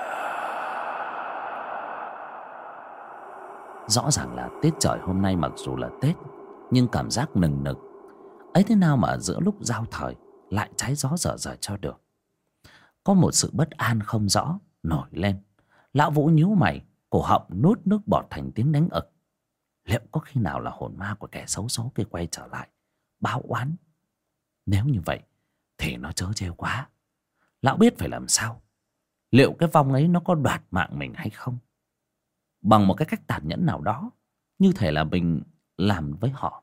Rõ ràng là tiết trời hôm nay mặc dù là Tết, nhưng cảm giác nừng nực. Ấy thế nào mà giữa lúc giao thời lại trái gió dở dở cho được. Có một sự bất an không rõ nổi lên. Lão Vũ nhíu mày, cổ họng nuốt nước bọt thành tiếng đánh ực. Liệu có khi nào là hồn ma của kẻ xấu số kia quay trở lại báo oán? Nếu như vậy thì nó trớ trêu quá. Lão biết phải làm sao. Liệu cái vong ấy nó có đoạt mạng mình hay không? Bằng một cái cách tàn nhẫn nào đó, như thể là mình làm với họ.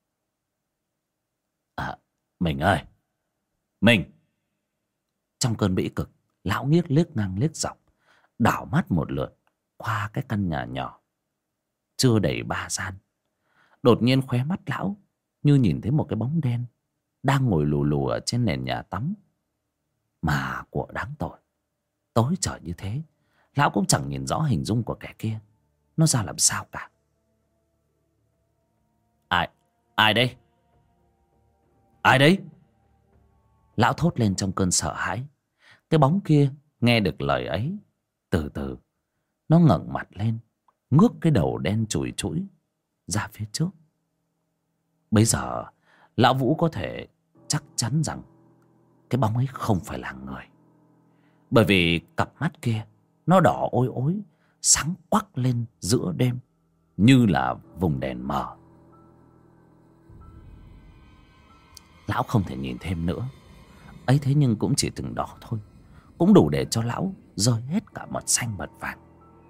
À, mình ơi, mình. Trong cơn bĩ cực, lão nghiếc liếc ngang liếc dọc, đảo mắt một lượt qua cái căn nhà nhỏ chưa đầy ba gian. Đột nhiên khóe mắt lão như nhìn thấy một cái bóng đen đang ngồi lù lù ở trên nền nhà tắm. Mà của đáng tội, tối trời như thế, lão cũng chẳng nhìn rõ hình dung của kẻ kia nó ra làm sao cả. Ai, ai đây? Ai đấy? Lão thốt lên trong cơn sợ hãi. Cái bóng kia nghe được lời ấy, từ từ nó ngẩng mặt lên, ngước cái đầu đen chùi chũi ra phía trước. Bây giờ lão Vũ có thể chắc chắn rằng cái bóng ấy không phải là người, bởi vì cặp mắt kia nó đỏ ôi ối, sáng quắc lên giữa đêm như là vùng đèn mờ. Lão không thể nhìn thêm nữa. Ấy thế nhưng cũng chỉ từng đó thôi, cũng đủ để cho lão rơi hết cả mật xanh mật vàng.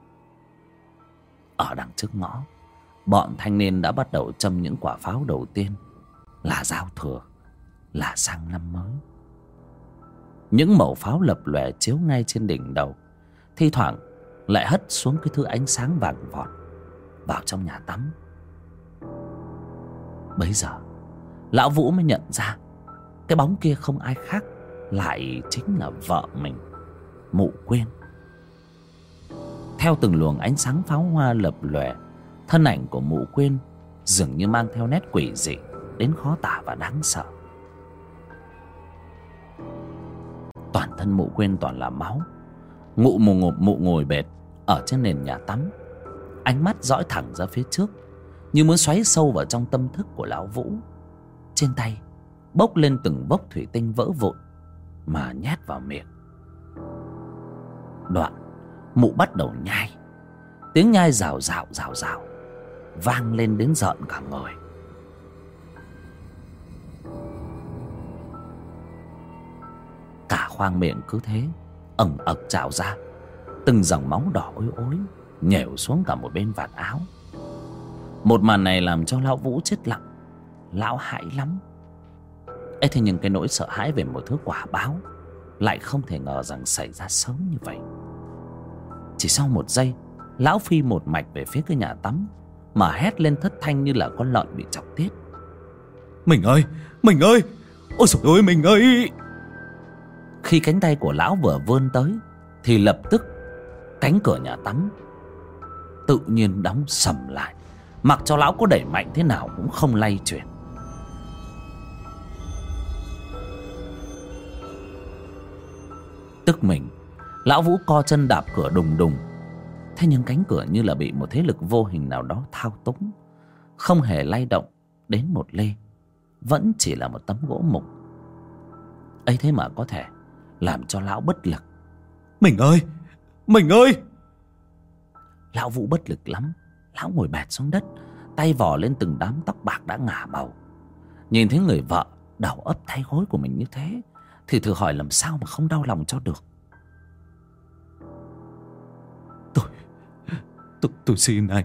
Ở đằng trước ngõ, bọn thanh niên đã bắt đầu châm những quả pháo đầu tiên. Là giao thừa, là sang năm mới. Những mẩu pháo lập lòe chiếu ngay trên đỉnh đầu, thi thoảng lại hất xuống cái thứ ánh sáng vàng vọt vào trong nhà tắm. Bấy giờ lão Vũ mới nhận ra cái bóng kia không ai khác, lại chính là vợ mình, Mụ Quyên. Theo từng luồng ánh sáng pháo hoa lập lòe, thân ảnh của Mụ Quyên dường như mang theo nét quỷ dị đến khó tả và đáng sợ. Toàn thân Mụ Quyên toàn là máu. Ngụ mù ngụp mụ ngồi bệt ở trên nền nhà tắm, ánh mắt dõi thẳng ra phía trước, như muốn xoáy sâu vào trong tâm thức của lão Vũ. Trên tay bốc lên từng bốc thủy tinh vỡ vụn mà nhét vào miệng. Đoạn Mụ bắt đầu nhai. Tiếng nhai rào rào rào rào vang lên đến rợn cả người. Cả khoang miệng cứ thế ẩn ực trào ra, từng dòng máu đỏ ối ối nhèo xuống cả một bên vạt áo. Một màn này làm cho lão Vũ chết lặng. Lão hãi lắm. Ấy thế nhưng cái nỗi sợ hãi về một thứ quả báo lại không thể ngờ rằng xảy ra sớm như vậy. Chỉ sau một giây, lão phi một mạch về phía cái nhà tắm mà hét lên thất thanh như là con lợn bị chọc tiết. Mình ơi, mình ơi, ôi trời ơi mình ơi. Khi cánh tay của lão vừa vươn tới thì lập tức cánh cửa nhà tắm tự nhiên đóng sầm lại, mặc cho lão có đẩy mạnh thế nào cũng không lay chuyển. Tức mình, lão Vũ co chân đạp cửa đùng đùng. Thế nhưng cánh cửa như là bị một thế lực vô hình nào đó thao túng, không hề lay động đến một lê, vẫn chỉ là một tấm gỗ mục. ấy thế mà có thể làm cho lão bất lực. Mình ơi, mình ơi! Lão Vũ bất lực lắm. Lão ngồi bệt xuống đất, tay vò lên từng đám tóc bạc đã ngả màu. Nhìn thấy người vợ đầu ấp thay gối của mình như thế thì thử hỏi làm sao mà không đau lòng cho được. Tôi Tôi, tôi xin anh,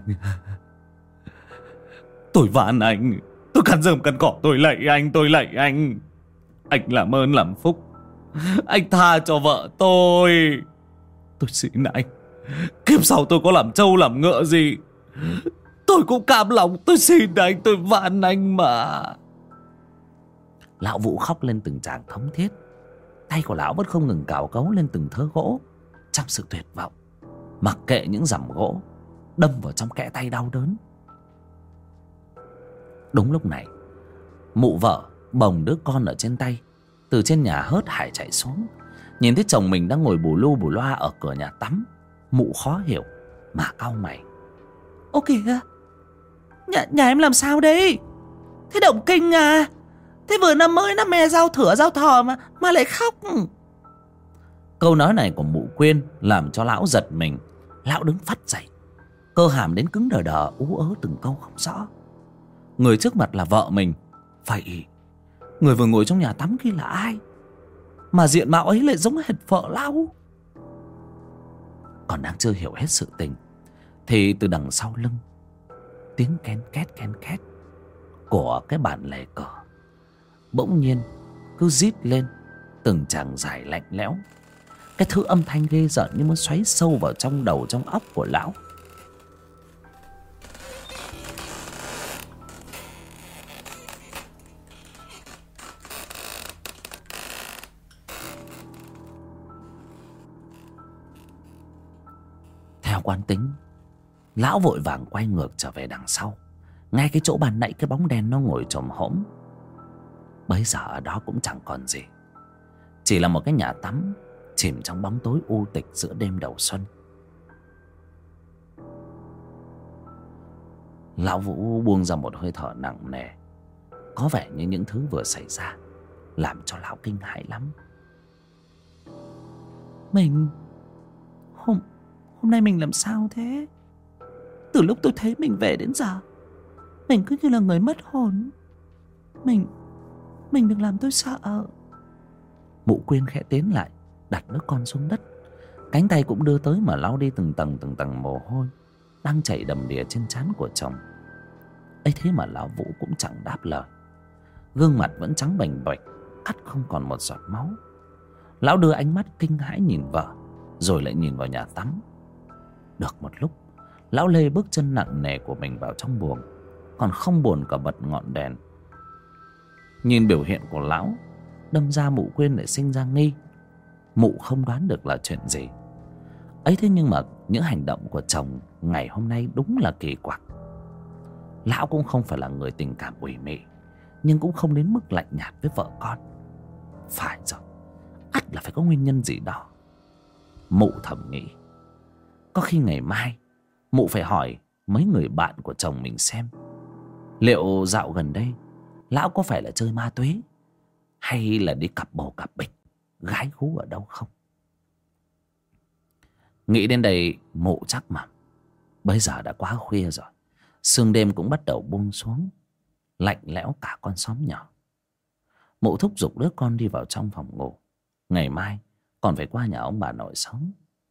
tôi van anh, tôi cắn rơm cắn cỏ, tôi lạy anh, tôi lạy anh. Anh làm ơn làm phúc, anh tha cho vợ tôi. Tôi xin anh, kiếp sau tôi có làm trâu làm ngựa gì tôi cũng cam lòng. Tôi xin anh, tôi van anh mà. Lão Vũ khóc lên từng tràng thống thiết. Tay của lão vẫn không ngừng cào cấu lên từng thớ gỗ trong sự tuyệt vọng, mặc kệ những rằm gỗ đâm vào trong kẽ tay đau đớn. Đúng lúc này, mụ vợ bồng đứa con ở trên tay từ trên nhà hớt hải chạy xuống. Nhìn thấy chồng mình đang ngồi bù lu bù loa ở cửa nhà tắm, mụ khó hiểu mà cau mày. Ô kìa, nhà, nhà em làm sao đây? Thế động kinh à? Thế vừa năm mới năm me rau thửa rau thò mà mà lại khóc. Câu nói này của mụ Quyên làm cho lão giật mình. Lão đứng phắt dậy, cơ hàm đến cứng đờ đờ, ú ớ từng câu không rõ. Người trước mặt là vợ mình. Vậy người vừa ngồi trong nhà tắm kia là ai mà diện mạo ấy lại giống hệt vợ lão? Còn đang chưa hiểu hết sự tình thì từ đằng sau lưng, tiếng ken két ken két của cái bàn lề cửa bỗng nhiên cứ rít lên từng tràng dài lạnh lẽo. Cái thứ âm thanh ghê rợn như muốn xoáy sâu vào trong đầu trong óc của lão. Theo quán tính, lão vội vàng quay ngược trở về đằng sau, ngay cái chỗ ban nãy cái bóng đen nó ngồi chồm hổm. Bấy giờ ở đó cũng chẳng còn gì, chỉ là một cái nhà tắm chìm trong bóng tối u tịch giữa đêm đầu xuân. Lão Vũ buông ra một hơi thở nặng nề. Có vẻ như những thứ vừa xảy ra làm cho lão kinh hãi lắm. Mình Hôm Hôm nay mình làm sao thế? Từ lúc tôi thấy mình về đến giờ, mình cứ như là người mất hồn. Mình Mình đừng làm tôi sợ. Mụ Quyên khẽ tiến lại, đặt đứa con xuống đất. Cánh tay cũng đưa tới mà lau đi từng tầng từng tầng mồ hôi đang chảy đầm đìa trên trán của chồng. ấy thế mà lão Vũ cũng chẳng đáp lời. Gương mặt vẫn trắng bềnh bệch, ắt không còn một giọt máu. Lão đưa ánh mắt kinh hãi nhìn vợ, rồi lại nhìn vào nhà tắm. Được một lúc, lão lê bước chân nặng nề của mình vào trong buồng, còn không buồn cả bật ngọn đèn. Nhìn biểu hiện của lão, đâm ra mụ Quyên lại sinh ra nghi. Mụ không đoán được là chuyện gì. ấy thế nhưng mà những hành động của chồng ngày hôm nay đúng là kỳ quặc. Lão cũng không phải là người tình cảm ủy mị, nhưng cũng không đến mức lạnh nhạt với vợ con. Phải rồi, ắt là phải có nguyên nhân gì đó. Mụ thầm nghĩ, có khi ngày mai mụ phải hỏi mấy người bạn của chồng mình xem liệu dạo gần đây lão có phải là chơi ma túy, hay là đi cặp bồ cặp bịch gái gú ở đâu không. Nghĩ đến đây mụ chắc mà bây giờ đã quá khuya rồi, sương đêm cũng bắt đầu buông xuống, lạnh lẽo cả con xóm nhỏ. Mụ thúc giục đứa con đi vào trong phòng ngủ, ngày mai còn phải qua nhà ông bà nội sống.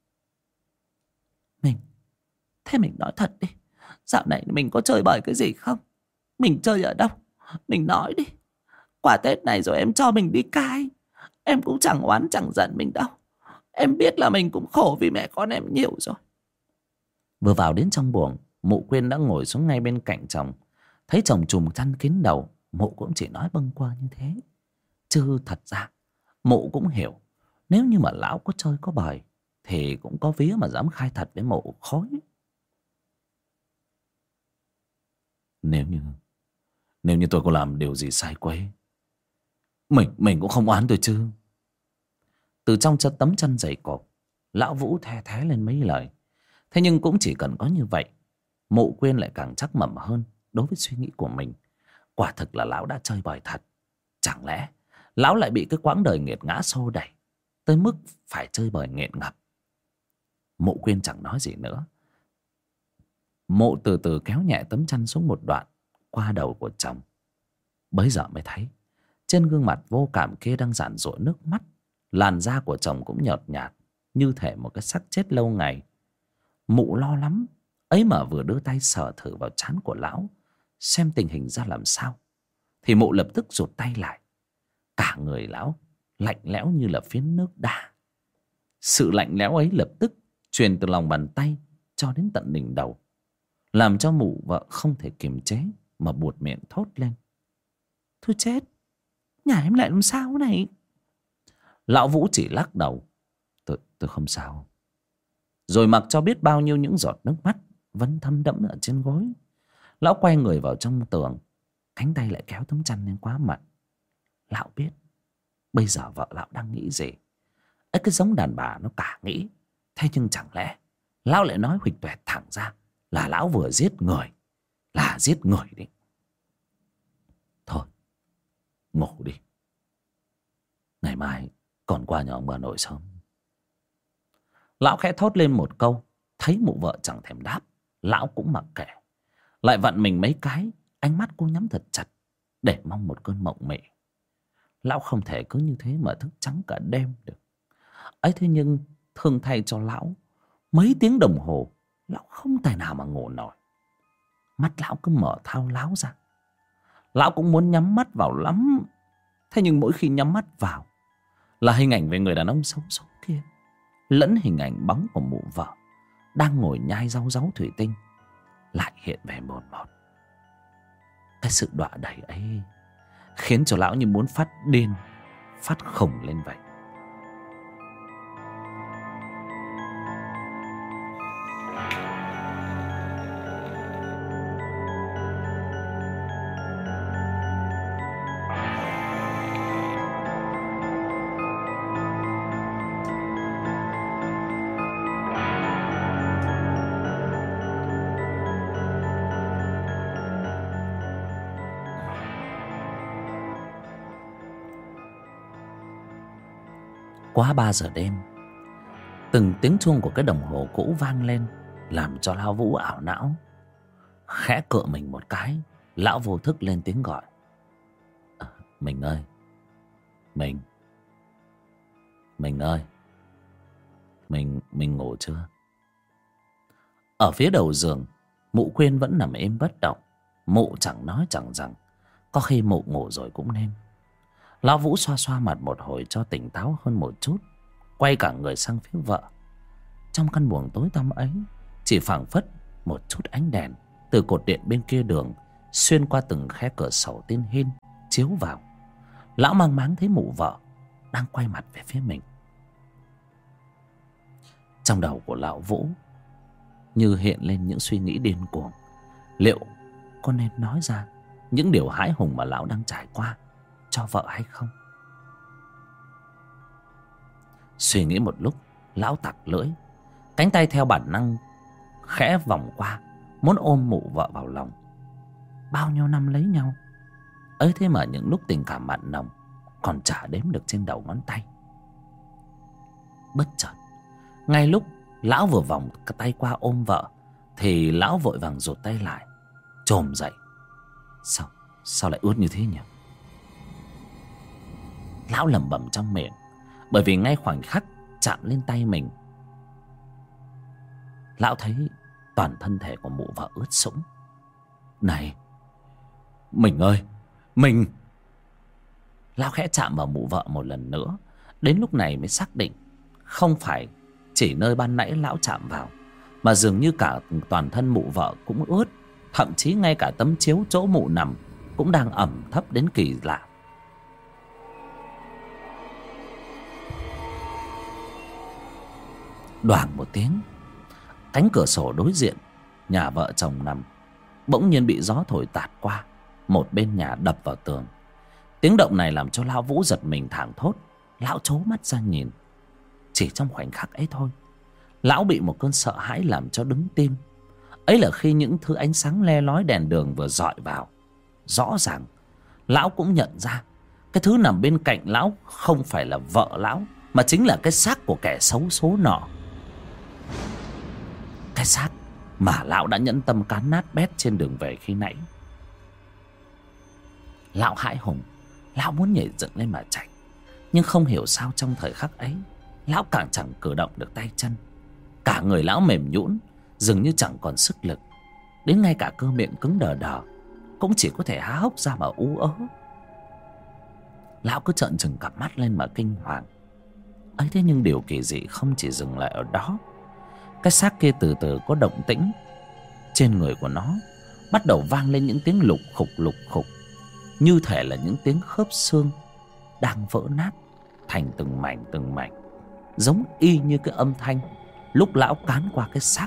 Mình Thế mình nói thật đi, dạo này mình có chơi bời cái gì không? Mình chơi ở đâu? Mình nói đi. Quả Tết này rồi em cho mình đi cai, em cũng chẳng oán chẳng giận mình đâu. Em biết là mình cũng khổ vì mẹ con em nhiều rồi. Vừa vào đến trong buồng, mụ Quyên đã ngồi xuống ngay bên cạnh chồng. Thấy chồng trùm chăn kín đầu, mụ cũng chỉ nói bâng quơ như thế. Chứ thật ra mụ cũng hiểu, nếu như mà lão có chơi có bời thì cũng có vía mà dám khai thật với mụ khối. Nếu như Nếu như tôi có làm điều gì sai quấy, Mình Mình cũng không oán tôi chứ. Từ trong chân tấm chân dày cộp, lão Vũ the thé lên mấy lời. Thế nhưng cũng chỉ cần có như vậy, Mụ Quyên lại càng chắc mẩm hơn đối với suy nghĩ của mình. Quả thực là lão đã chơi bời thật. Chẳng lẽ lão lại bị cái quãng đời nghiệt ngã xô đẩy tới mức phải chơi bời nghiện ngập? Mụ Quyên chẳng nói gì nữa. Mụ từ từ kéo nhẹ tấm chăn xuống một đoạn qua đầu của chồng. Bấy giờ mới thấy trên gương mặt vô cảm kia đang giàn giụa nước mắt. Làn da của chồng cũng nhợt nhạt, như thể một cái xác chết lâu ngày. Mụ lo lắm, ấy mà vừa đưa tay sờ thử vào trán của lão xem tình hình ra làm sao, thì mụ lập tức rụt tay lại. Cả người lão lạnh lẽo như là phiến nước đá. Sự lạnh lẽo ấy lập tức truyền từ lòng bàn tay cho đến tận đỉnh đầu, làm cho mụ vợ không thể kiềm chế mà buột miệng thốt lên: "Thôi chết, nhà em lại làm sao này?" Lão Vũ chỉ lắc đầu: Tôi, tôi không sao. Rồi mặc cho biết bao nhiêu những giọt nước mắt vẫn thấm đẫm ở trên gối. Lão quay người vào trong tường, cánh tay lại kéo tấm chăn lên quá mặt. Lão biết bây giờ vợ lão đang nghĩ gì. Ấy, cái giống đàn bà nó cả nghĩ. Thế nhưng chẳng lẽ lão lại nói huỵch toẹt thẳng ra là lão vừa giết người, là giết người đi. Thôi, ngủ đi, ngày mai còn qua nhà ông bà nội sớm. Lão khẽ thốt lên một câu. Thấy mụ vợ chẳng thèm đáp, lão cũng mặc kệ. Lại vặn mình mấy cái, ánh mắt cô nhắm thật chặt để mong một cơn mộng mị. Lão không thể cứ như thế mà thức trắng cả đêm được. Ấy thế nhưng thương thay cho lão, mấy tiếng đồng hồ lão không tài nào mà ngủ nổi. Mắt lão cứ mở thao láo ra. Lão cũng muốn nhắm mắt vào lắm. Thế nhưng mỗi khi nhắm mắt vào là hình ảnh về người đàn ông xấu số kia, lẫn hình ảnh bóng của mụ vợ đang ngồi nhai rau ráu thủy tinh lại hiện về một một. Cái sự đọa đầy ấy khiến cho lão như muốn phát điên, phát khùng lên vậy. Quá ba giờ đêm, từng tiếng chuông của cái đồng hồ cũ vang lên, làm cho lão Vũ ảo não. Khẽ cựa mình một cái, lão vô thức lên tiếng gọi: à, Mình ơi, Mình Mình ơi, Mình Mình ngủ chưa? Ở phía đầu giường, mụ Quyên vẫn nằm êm bất động. Mụ chẳng nói chẳng rằng, có khi mụ ngủ rồi cũng nên. Lão Vũ xoa xoa mặt một hồi cho tỉnh táo hơn một chút, quay cả người sang phía vợ. Trong căn buồng tối tăm ấy, chỉ phảng phất một chút ánh đèn từ cột điện bên kia đường xuyên qua từng khe cửa sổ tin hin chiếu vào. Lão mang máng thấy mụ vợ đang quay mặt về phía mình. Trong đầu của lão Vũ như hiện lên những suy nghĩ điên cuồng. Liệu có nên nói ra những điều hãi hùng mà lão đang trải qua cho vợ hay không? Suy nghĩ một lúc, lão tặc lưỡi, cánh tay theo bản năng khẽ vòng qua, muốn ôm mụ vợ vào lòng. Bao nhiêu năm lấy nhau, ấy thế mà những lúc tình cảm mặn nồng còn chả đếm được trên đầu ngón tay. Bất chợt, ngay lúc lão vừa vòng tay qua ôm vợ, thì lão vội vàng rụt tay lại, chồm dậy. Sao, sao lại ướt như thế nhỉ? Lão lẩm bẩm trong miệng, bởi vì ngay khoảnh khắc chạm lên tay mình, lão thấy toàn thân thể của mụ vợ ướt sũng. Này, Mình ơi, Mình! Lão khẽ chạm vào mụ vợ một lần nữa. Đến lúc này mới xác định không phải chỉ nơi ban nãy lão chạm vào, mà dường như cả toàn thân mụ vợ cũng ướt. Thậm chí ngay cả tấm chiếu chỗ mụ nằm cũng đang ẩm thấp đến kỳ lạ. Đoảng một tiếng, cánh cửa sổ đối diện nhà vợ chồng nằm bỗng nhiên bị gió thổi tạt qua, một bên nhà đập vào tường. Tiếng động này làm cho lão Vũ giật mình thảng thốt. Lão trố mắt ra nhìn, Chỉ trong khoảnh khắc ấy thôi, lão bị một cơn sợ hãi làm cho đứng tim. Ấy là khi những thứ ánh sáng le lói đèn đường vừa dọi vào, rõ ràng lão cũng nhận ra cái thứ nằm bên cạnh lão không phải là vợ lão, mà chính là cái xác của kẻ xấu số nọ. Cái xác mà lão đã nhẫn tâm cán nát bét trên đường về khi nãy. Lão hãi hùng, lão muốn nhảy dựng lên mà chạy, nhưng không hiểu sao trong thời khắc ấy, lão càng chẳng cử động được tay chân. Cả người lão mềm nhũn, dường như chẳng còn sức lực. Đến ngay cả cơ miệng cứng đờ đờ cũng chỉ có thể há hốc ra mà ú ớ. Lão cứ trợn trừng cặp mắt lên mà kinh hoàng. Ấy thế nhưng điều kỳ dị không chỉ dừng lại ở đó. Cái xác kia từ từ có động tĩnh. Trên người của nó bắt đầu vang lên những tiếng lục khục lục khục, như thể là những tiếng khớp xương đang vỡ nát thành từng mảnh từng mảnh, giống y như cái âm thanh lúc lão cán qua cái xác.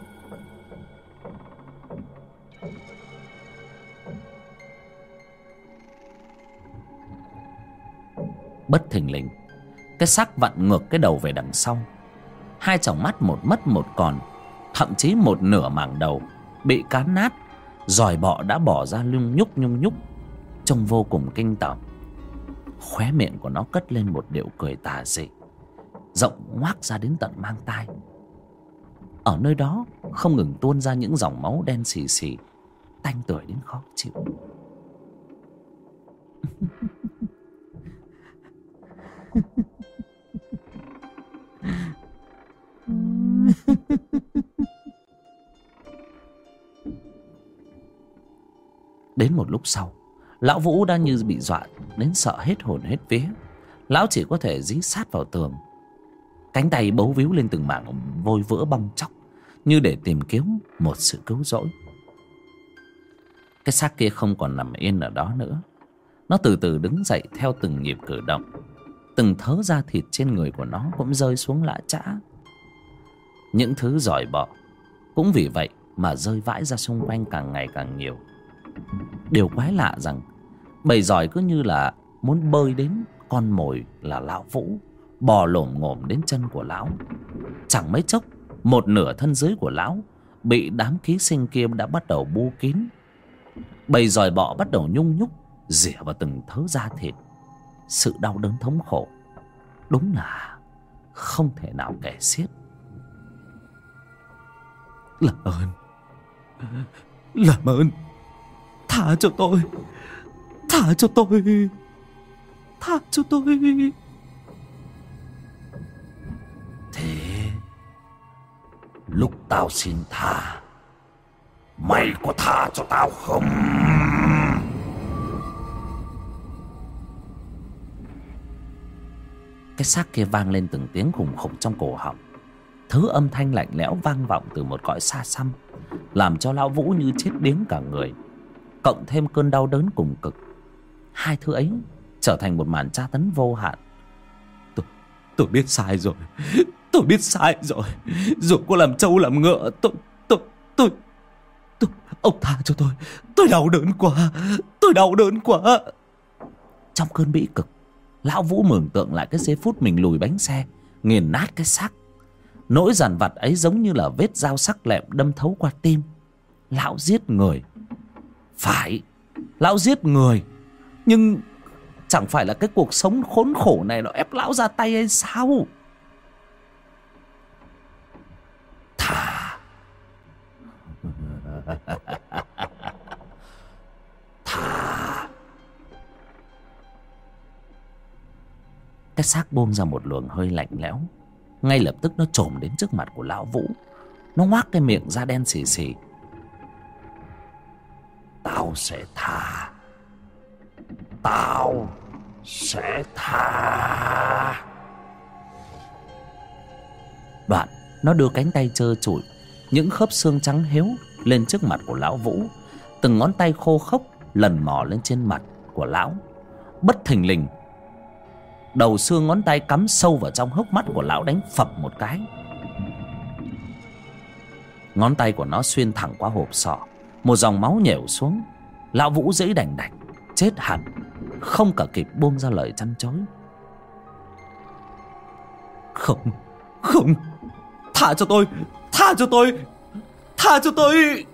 Bất thình lình, cái xác vặn ngược cái đầu về đằng sau. Hai tròng mắt một mất một còn, thậm chí một nửa mảng đầu bị cán nát. Giòi bọ đã bỏ ra nhung nhúc nhung nhúc, trông vô cùng kinh tởm. Khóe miệng của nó cất lên một điệu cười tà dị, rộng ngoác ra đến tận mang tai. Ở nơi đó không ngừng tuôn ra những dòng máu đen xì xì, tanh tưởi đến khó chịu. Đến một lúc sau, lão Vũ đã như bị dọa đến sợ hết hồn hết vía. Lão chỉ có thể dí sát vào tường, cánh tay bấu víu lên từng mảng vôi vữa bong chóc, như để tìm kiếm một sự cứu rỗi. Cái xác kia không còn nằm yên ở đó nữa. Nó từ từ đứng dậy theo từng nhịp cử động. Từng thớ da thịt trên người của nó cũng rơi xuống lã chã. Những thứ giòi bọ cũng vì vậy mà rơi vãi ra xung quanh càng ngày càng nhiều. Điều quái lạ rằng bầy giòi cứ như là muốn bơi đến con mồi là lão Vũ, bò lổm ngổm đến chân của lão. Chẳng mấy chốc, một nửa thân dưới của lão bị đám ký sinh kia đã bắt đầu bu kín. Bầy giòi bọ bắt đầu nhung nhúc rỉa vào từng thớ da thịt. Sự đau đớn thống khổ đúng là không thể nào kể xiết. Làm ơn, làm ơn, tha cho tôi, tha cho tôi, tha cho tôi. Thế lúc tao xin tha, mày có tha cho tao không? Cái xác kia vang lên từng tiếng khủng khủng trong cổ họng. Thứ âm thanh lạnh lẽo vang vọng từ một cõi xa xăm, làm cho lão Vũ như chết điếng cả người, cộng thêm cơn đau đớn cùng cực. Hai thứ ấy trở thành một màn tra tấn vô hạn. Tôi, tôi biết sai rồi, tôi biết sai rồi. Dù có làm trâu làm ngựa, tôi, tôi, tôi, tôi, ông tha cho tôi. Tôi đau đớn quá, tôi đau đớn quá. Trong cơn bĩ cực, lão Vũ mường tượng lại cái giây phút mình lùi bánh xe, nghiền nát cái xác. Nỗi dằn vặt ấy giống như là vết dao sắc lẹm đâm thấu qua tim. Lão giết người. Phải, lão giết người. Nhưng chẳng phải là cái cuộc sống khốn khổ này nó ép lão ra tay hay sao? Thà Thà Cái xác buông ra một luồng hơi lạnh lẽo. Ngay lập tức nó chồm đến trước mặt của lão Vũ. Nó ngoác cái miệng da đen xì xì. Tao sẽ tha, tao sẽ tha. Đoạn nó đưa cánh tay trơ trụi, những khớp xương trắng héo lên trước mặt của lão Vũ. Từng ngón tay khô khốc lần mò lên trên mặt của lão. Bất thình lình, đầu xương ngón tay cắm sâu vào trong hốc mắt của lão, đánh phập một cái. Ngón tay của nó xuyên thẳng qua hộp sọ, một dòng máu nhểu xuống. Lão Vũ giãy đành đạch, chết hẳn, không cả kịp buông ra lời chăn chối. Không, không, tha cho tôi, tha cho tôi, tha cho tôi.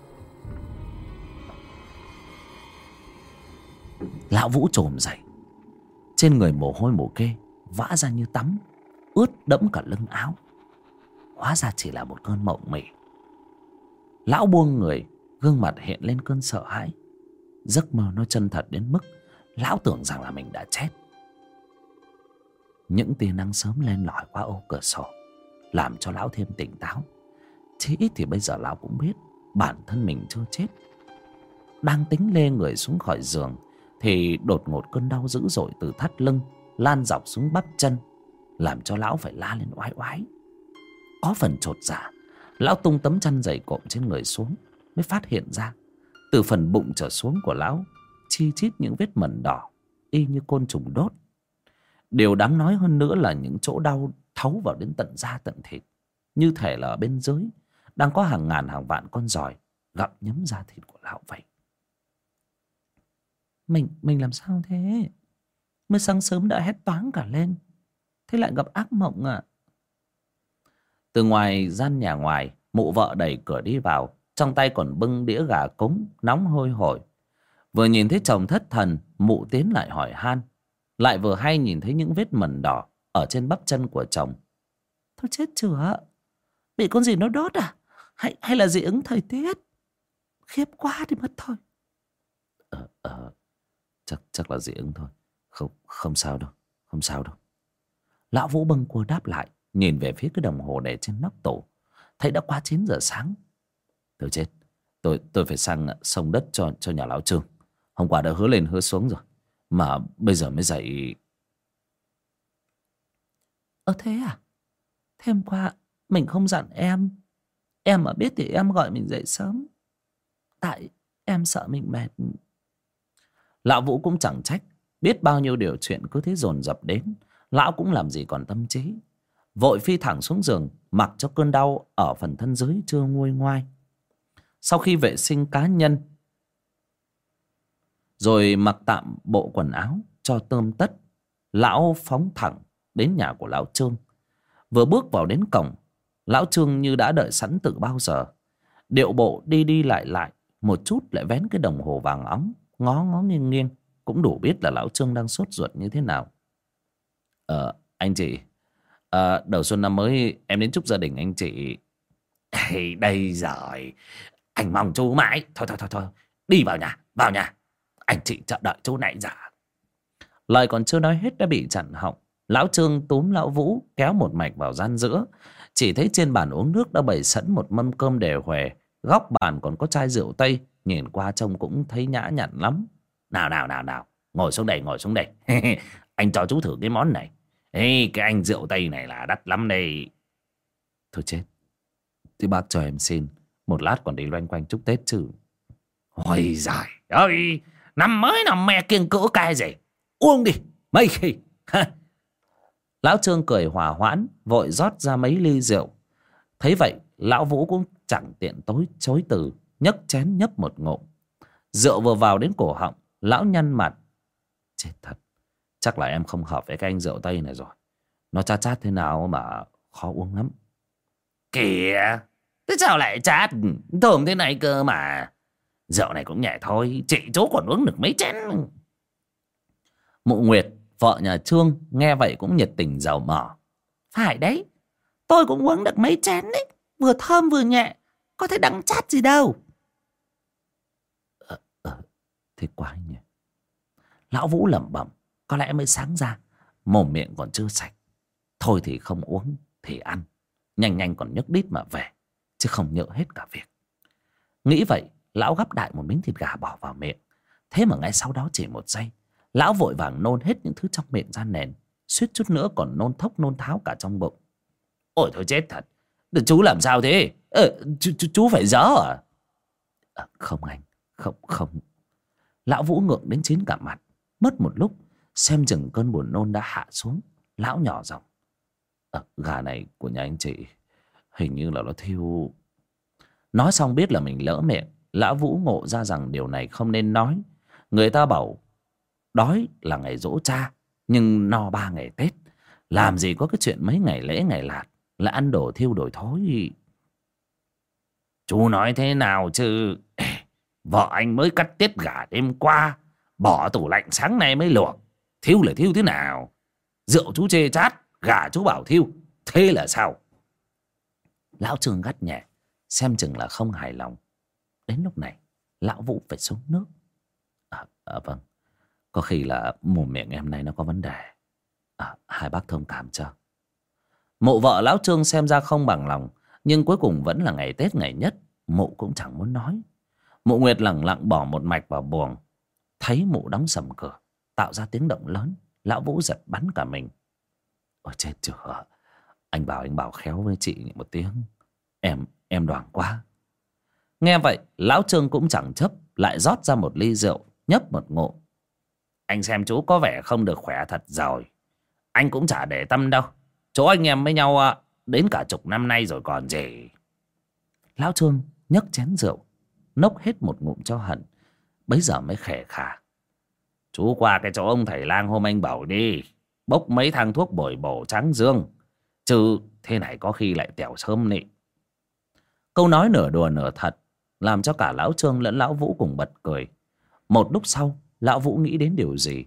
Lão Vũ trồm dậy, trên người mồ hôi mồ kê vã ra như tắm, ướt đẫm cả lưng áo. Hóa ra chỉ là một cơn mộng mị. Lão buông người, gương mặt hiện lên cơn sợ hãi. Giấc mơ nó chân thật đến mức lão tưởng rằng là mình đã chết. Những tia nắng sớm len lỏi qua ô cửa sổ làm cho lão thêm tỉnh táo. Chí ít thì bây giờ lão cũng biết bản thân mình chưa chết. Đang tính lê người xuống khỏi giường thì đột ngột cơn đau dữ dội từ thắt lưng lan dọc xuống bắp chân, làm cho lão phải la lên oái oái. Có phần chột dạ, lão tung tấm chăn dày cộm trên người xuống, mới phát hiện ra từ phần bụng trở xuống của lão chi chít những vết mẩn đỏ y như côn trùng đốt. Điều đáng nói hơn nữa là những chỗ đau thấu vào đến tận da tận thịt, như thể là ở bên dưới đang có hàng ngàn hàng vạn con giòi gặm nhấm da thịt của lão vậy. Mình mình làm sao thế? Mới sáng sớm đã hét toáng cả lên, thế lại gặp ác mộng à? Từ ngoài gian nhà ngoài, mụ vợ đẩy cửa đi vào, trong tay còn bưng đĩa gà cúng nóng hôi hổi. Vừa nhìn thấy chồng thất thần, mụ tiến lại hỏi han, lại vừa hay nhìn thấy những vết mẩn đỏ ở trên bắp chân của chồng. Thôi chết chửa, bị con gì nó đốt à? Hay hay là dị ứng thời tiết? Khiếp quá đi mất thôi. Ờ, ờ, chắc chắc là dị ứng thôi. Không, không sao đâu, không sao đâu. Lão Vũ bâng cua đáp lại, nhìn về phía cái đồng hồ để trên nóc tủ, thấy đã quá chín giờ sáng. Thôi chết, tôi tôi phải sang sông đất cho cho nhà lão Trương. Hôm qua đã hứa lên hứa xuống rồi, mà bây giờ mới dậy. Ơ thế à? Thế hôm qua mình không dặn em. Em mà biết thì em gọi mình dậy sớm. Tại em sợ mình mệt. Lão Vũ cũng chẳng trách, biết bao nhiêu điều chuyện cứ thế dồn dập đến, lão cũng làm gì còn tâm trí. Vội phi thẳng xuống giường, mặc cho cơn đau ở phần thân dưới chưa nguôi ngoai. Sau khi vệ sinh cá nhân, rồi mặc tạm bộ quần áo cho tươm tất, lão phóng thẳng đến nhà của lão Trương. Vừa bước vào đến cổng, lão Trương như đã đợi sẵn từ bao giờ. Điệu bộ đi đi lại lại, một chút lại vén cái đồng hồ vàng óng, ngó ngó nghiêng nghiêng, cũng đủ biết là lão Trương đang sốt ruột như thế nào. Ờ, anh chị, à, đầu xuân năm mới em đến chúc gia đình anh chị. Hey, đây rồi, anh mong chú mãi. Thôi thôi thôi thôi, đi vào nhà, vào nhà. Anh chị chờ đợi chú này giờ. Lời còn chưa nói hết đã bị chặn họng. Lão Trương túm lão Vũ kéo một mạch vào gian giữa. Chỉ thấy trên bàn uống nước đã bày sẵn một mâm cơm đề huề, góc bàn còn có chai rượu tây, nhìn qua trông cũng thấy nhã nhặn lắm. Nào nào nào nào, ngồi xuống đây, ngồi xuống đây. Anh cho chú thử cái món này. Ê, cái anh rượu tây này là đắt lắm đây. Thôi chết, thì bác cho em xin, một lát còn đi loanh quanh chúc Tết chứ. Ôi giời ơi, năm mới năm mẹ kiêng cữ cái gì. Uống đi, mấy khi. Lão Trương cười hòa hoãn, vội rót ra mấy ly rượu. Thấy vậy, lão Vũ cũng chẳng tiện tối chối từ, nhấc chén nhấp một ngụm. Rượu vừa vào đến cổ họng, lão nhăn mặt. Chết thật, chắc là em không hợp với cái anh rượu tây này rồi. Nó chát chát thế nào mà khó uống lắm. Kìa, thế sao lại chát, thơm thế này cơ mà. Rượu này cũng nhẹ thôi, chị chú còn uống được mấy chén. Mụ Nguyệt, vợ nhà Trương, nghe vậy cũng nhiệt tình dầu mỏ. Phải đấy, tôi cũng uống được mấy chén đấy, vừa thơm vừa nhẹ, có thấy đắng chát gì đâu. Ờ, ờ, thế quá nhỉ. Lão Vũ lẩm bẩm, có lẽ mới sáng ra, mồm miệng còn chưa sạch. Thôi thì không uống thì ăn, nhanh nhanh còn nhấc đít mà về, chứ không nhỡ hết cả việc. Nghĩ vậy, lão gắp đại một miếng thịt gà bỏ vào miệng. Thế mà ngay sau đó chỉ một giây, lão vội vàng nôn hết những thứ trong miệng ra nền, suýt chút nữa còn nôn thốc nôn tháo cả trong bụng. Ôi thôi chết thật, chú làm sao thế? Ờ, chú, chú, chú phải dở à? À, không anh, không không. Lão Vũ ngượng đến chín cả mặt. Mất một lúc, xem chừng cơn buồn nôn đã hạ xuống, lão nhỏ giọng. À, gà này của nhà anh chị hình như là nó thiêu. Nói xong biết là mình lỡ miệng, lão Vũ ngộ ra rằng điều này không nên nói. Người ta bảo đói là ngày giỗ cha, nhưng no ba ngày Tết. Làm gì có cái chuyện mấy ngày lễ ngày lạt là ăn đổ thiêu đổi thối. Chú nói thế nào chứ? Vợ anh mới cắt tiết gà đêm qua, bỏ tủ lạnh sáng nay mới luộc. Thiêu là thiêu thế nào? Rượu chú chê chát, gà chú bảo thiêu, thế là sao? Lão Trương gắt nhẹ, xem chừng là không hài lòng. Đến lúc này lão Vũ phải xuống nước. À, à vâng, có khi là mồm miệng em này nó có vấn đề. À, hai bác thông cảm cho. Mụ vợ lão Trương xem ra không bằng lòng, nhưng cuối cùng vẫn là ngày Tết ngày nhất. Mụ cũng chẳng muốn nói. Mụ Nguyệt lẳng lặng bỏ một mạch vào buồng. Thấy mụ đóng sầm cửa, tạo ra tiếng động lớn, lão Vũ giật bắn cả mình. Ôi chết chưa, anh bảo anh bảo khéo với chị một tiếng. Em, em đoảng quá. Nghe vậy lão Trương cũng chẳng chấp, lại rót ra một ly rượu, nhấp một ngụm. Anh xem chú có vẻ không được khỏe thật rồi. Anh cũng chả để tâm đâu. Chỗ anh em với nhau đến cả chục năm nay rồi còn gì. Lão Trương nhấc chén rượu, nốc hết một ngụm cho hận, bấy giờ mới khè khà. Chú qua cái chỗ ông thầy lang hôm anh bảo đi, bốc mấy thang thuốc bồi bổ tráng dương, chứ thế này có khi lại tẻo sớm nị. Câu nói nửa đùa nửa thật, làm cho cả lão Trương lẫn lão Vũ cùng bật cười. Một lúc sau lão Vũ nghĩ đến điều gì.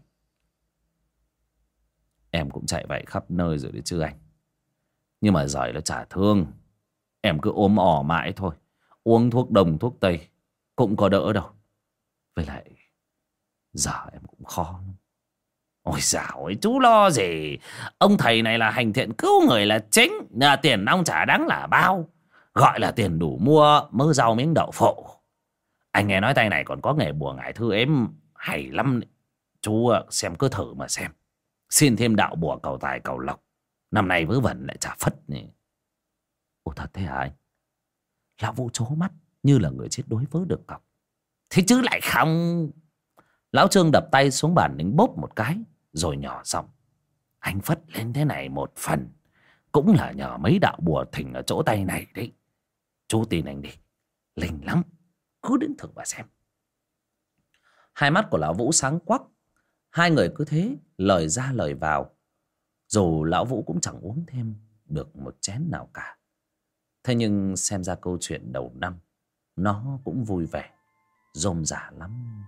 Em cũng chạy vậy khắp nơi rồi đấy chứ anh. Nhưng mà giỏi nó chả thương. Em cứ ốm ỏ mãi thôi, uống thuốc đông thuốc tây cũng có đỡ đâu. Với lại giờ em cũng khó lắm. Ôi dạo ấy chú lo gì. Ông thầy này là hành thiện cứu người là chính, là tiền ông chả đáng là bao. Gọi là tiền đủ mua mớ rau miếng đậu phụ. Anh nghe nói tay này còn có nghề bùa ngải thư ếm hay lắm. Chú xem cứ thử mà xem. Xin thêm đạo bùa cầu tài cầu lộc, năm nay vớ vẩn lại chả phất nhỉ. Ồ thật thế hả anh? Lão Vũ trố mắt như là người chết đuối vớ được cọc. Thế chứ lại không. Lão Trương đập tay xuống bàn đánh bốp một cái, rồi nhỏ giọng. Anh phất lên thế này một phần cũng là nhờ mấy đạo bùa thỉnh ở chỗ tay này đấy. Chú tin anh đi, linh lắm, cứ đến thử mà xem. Hai mắt của lão Vũ sáng quắc. Hai người cứ thế lời ra lời vào. Dù lão Vũ cũng chẳng uống thêm được một chén nào cả. Thế nhưng xem ra câu chuyện đầu năm nó cũng vui vẻ, rôm rả lắm.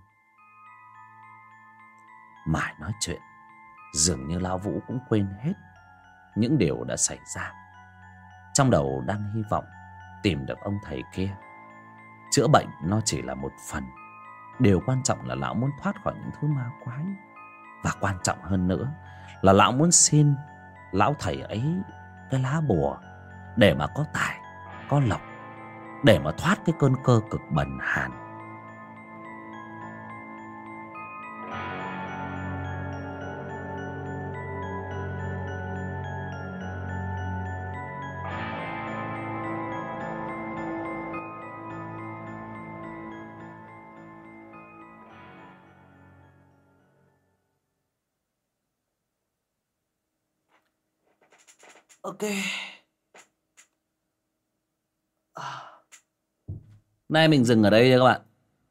Mãi nói chuyện, dường như lão Vũ cũng quên hết những điều đã xảy ra. Trong đầu đang hy vọng tìm được ông thầy kia. Chữa bệnh nó chỉ là một phần. Điều quan trọng là lão muốn thoát khỏi những thứ ma quái. Và quan trọng hơn nữa là lão muốn xin lão thầy ấy cái lá bùa để mà có tài, có lộc, để mà thoát cái cơn cơ cực bần hàn. Ok. Nay mình dừng ở đây nha các bạn.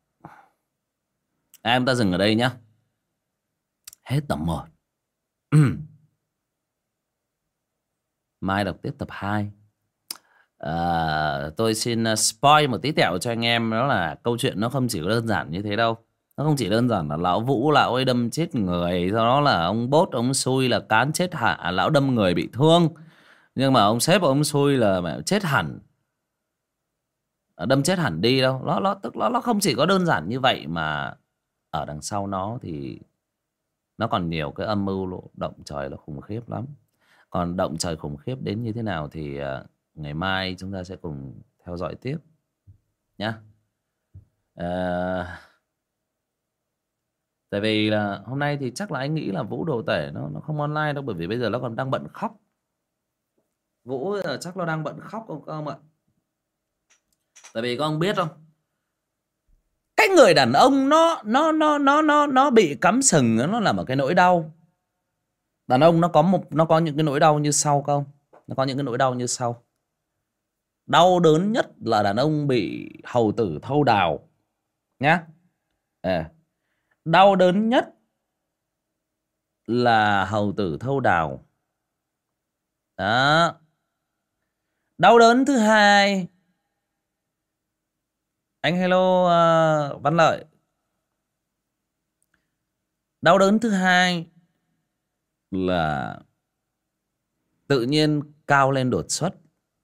Em ta dừng ở đây nhá. Hết tập một. Mai đọc tiếp tập hai. à, Tôi xin spoil một tí tẹo cho anh em. Đó là câu chuyện nó không chỉ đơn giản như thế đâu. Nó không chỉ đơn giản là lão Vũ lão ấy đâm chết người, sau đó là ông Bốt ông xui là cán chết hạ, lão đâm người bị thương. Nhưng mà ông sếp ông xui là mẹ chết hẳn, đâm chết hẳn đi đâu. Nó nó tức nó nó không chỉ có đơn giản như vậy, mà ở đằng sau nó thì nó còn nhiều cái âm mưu lộ động trời nó khủng khiếp lắm. Còn động trời khủng khiếp đến như thế nào thì uh, ngày mai chúng ta sẽ cùng theo dõi tiếp nhá. Uh, tại vì là hôm nay thì chắc là anh nghĩ là Vũ đồ tể nó nó không online đâu, bởi vì bây giờ nó còn đang bận khóc. Vũ chắc nó đang bận khóc không không ạ? Tại vì các ông biết không, cái người đàn ông nó nó nó nó nó nó bị cắm sừng, nó là một cái nỗi đau. Đàn ông nó có một nó có những cái nỗi đau như sau không? Nó có những cái nỗi đau như sau. Đau đớn nhất là đàn ông bị hầu tử thâu đào nhá. À, đau đớn nhất là hầu tử thâu đào. Đó. Đau đớn thứ hai. Anh hello uh, Văn Lợi. Đau đớn thứ hai là tự nhiên cao lên đột xuất.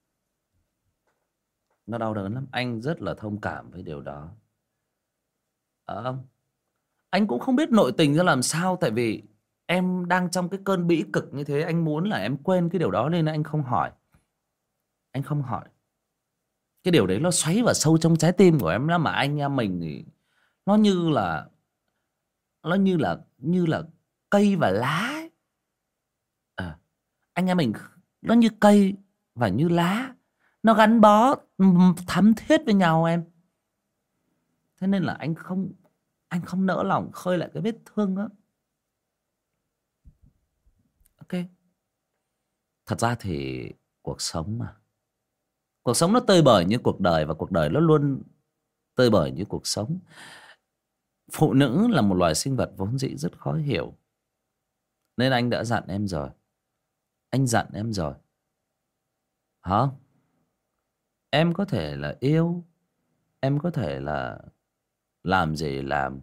Nó đau đớn lắm. Anh rất là thông cảm với điều đó. À, anh cũng không biết nội tình ra làm sao. Tại vì em đang trong cái cơn bĩ cực như thế. Anh muốn là em quên cái điều đó nên anh không hỏi. Anh không hỏi. Cái điều đấy nó xoáy vào sâu trong trái tim của em lắm. Mà anh em mình thì nó như là Nó như là Như là cây và lá ấy. À, anh em mình nó như cây và như lá. Nó gắn bó thắm thiết với nhau em. Thế nên là anh không Anh không nỡ lòng khơi lại cái vết thương đó. Ok. Thật ra thì cuộc sống mà, cuộc sống nó tơi bời như cuộc đời. Và cuộc đời nó luôn tơi bời như cuộc sống. Phụ nữ là một loài sinh vật vốn dĩ rất khó hiểu. Nên anh đã dặn em rồi. Anh dặn em rồi. Hả? Em có thể là yêu, em có thể là làm gì làm,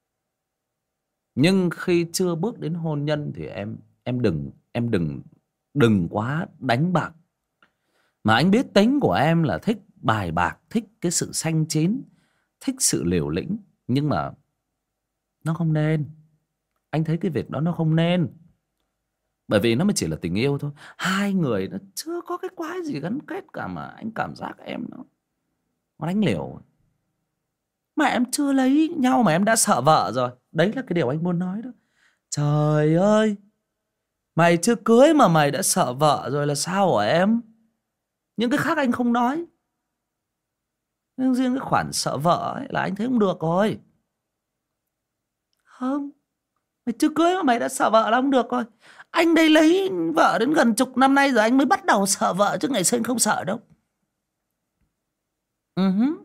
nhưng khi chưa bước đến hôn nhân thì em em đừng em đừng đừng quá đánh bạc. Mà anh biết tính của em là thích bài bạc, thích cái sự xanh chín, thích sự liều lĩnh. Nhưng mà nó không nên. Anh thấy cái việc đó nó không nên. Bởi vì nó mới chỉ là tình yêu thôi. Hai người nó chưa có cái quái gì gắn kết cả. Mà anh cảm giác em nó Nó đánh liều. Mà em chưa lấy nhau mà em đã sợ vợ rồi. Đấy là cái điều anh muốn nói đó. Trời ơi, mày chưa cưới mà mày đã sợ vợ rồi là sao hả em? Những cái khác anh không nói, nhưng riêng cái khoản sợ vợ ấy là anh thấy không được rồi. Không, mày chưa cưới mà mày đã sợ vợ là không được rồi. Anh đây lấy vợ đến gần chục năm nay rồi anh mới bắt đầu sợ vợ, chứ ngày xưa anh không sợ đâu. Uh-huh.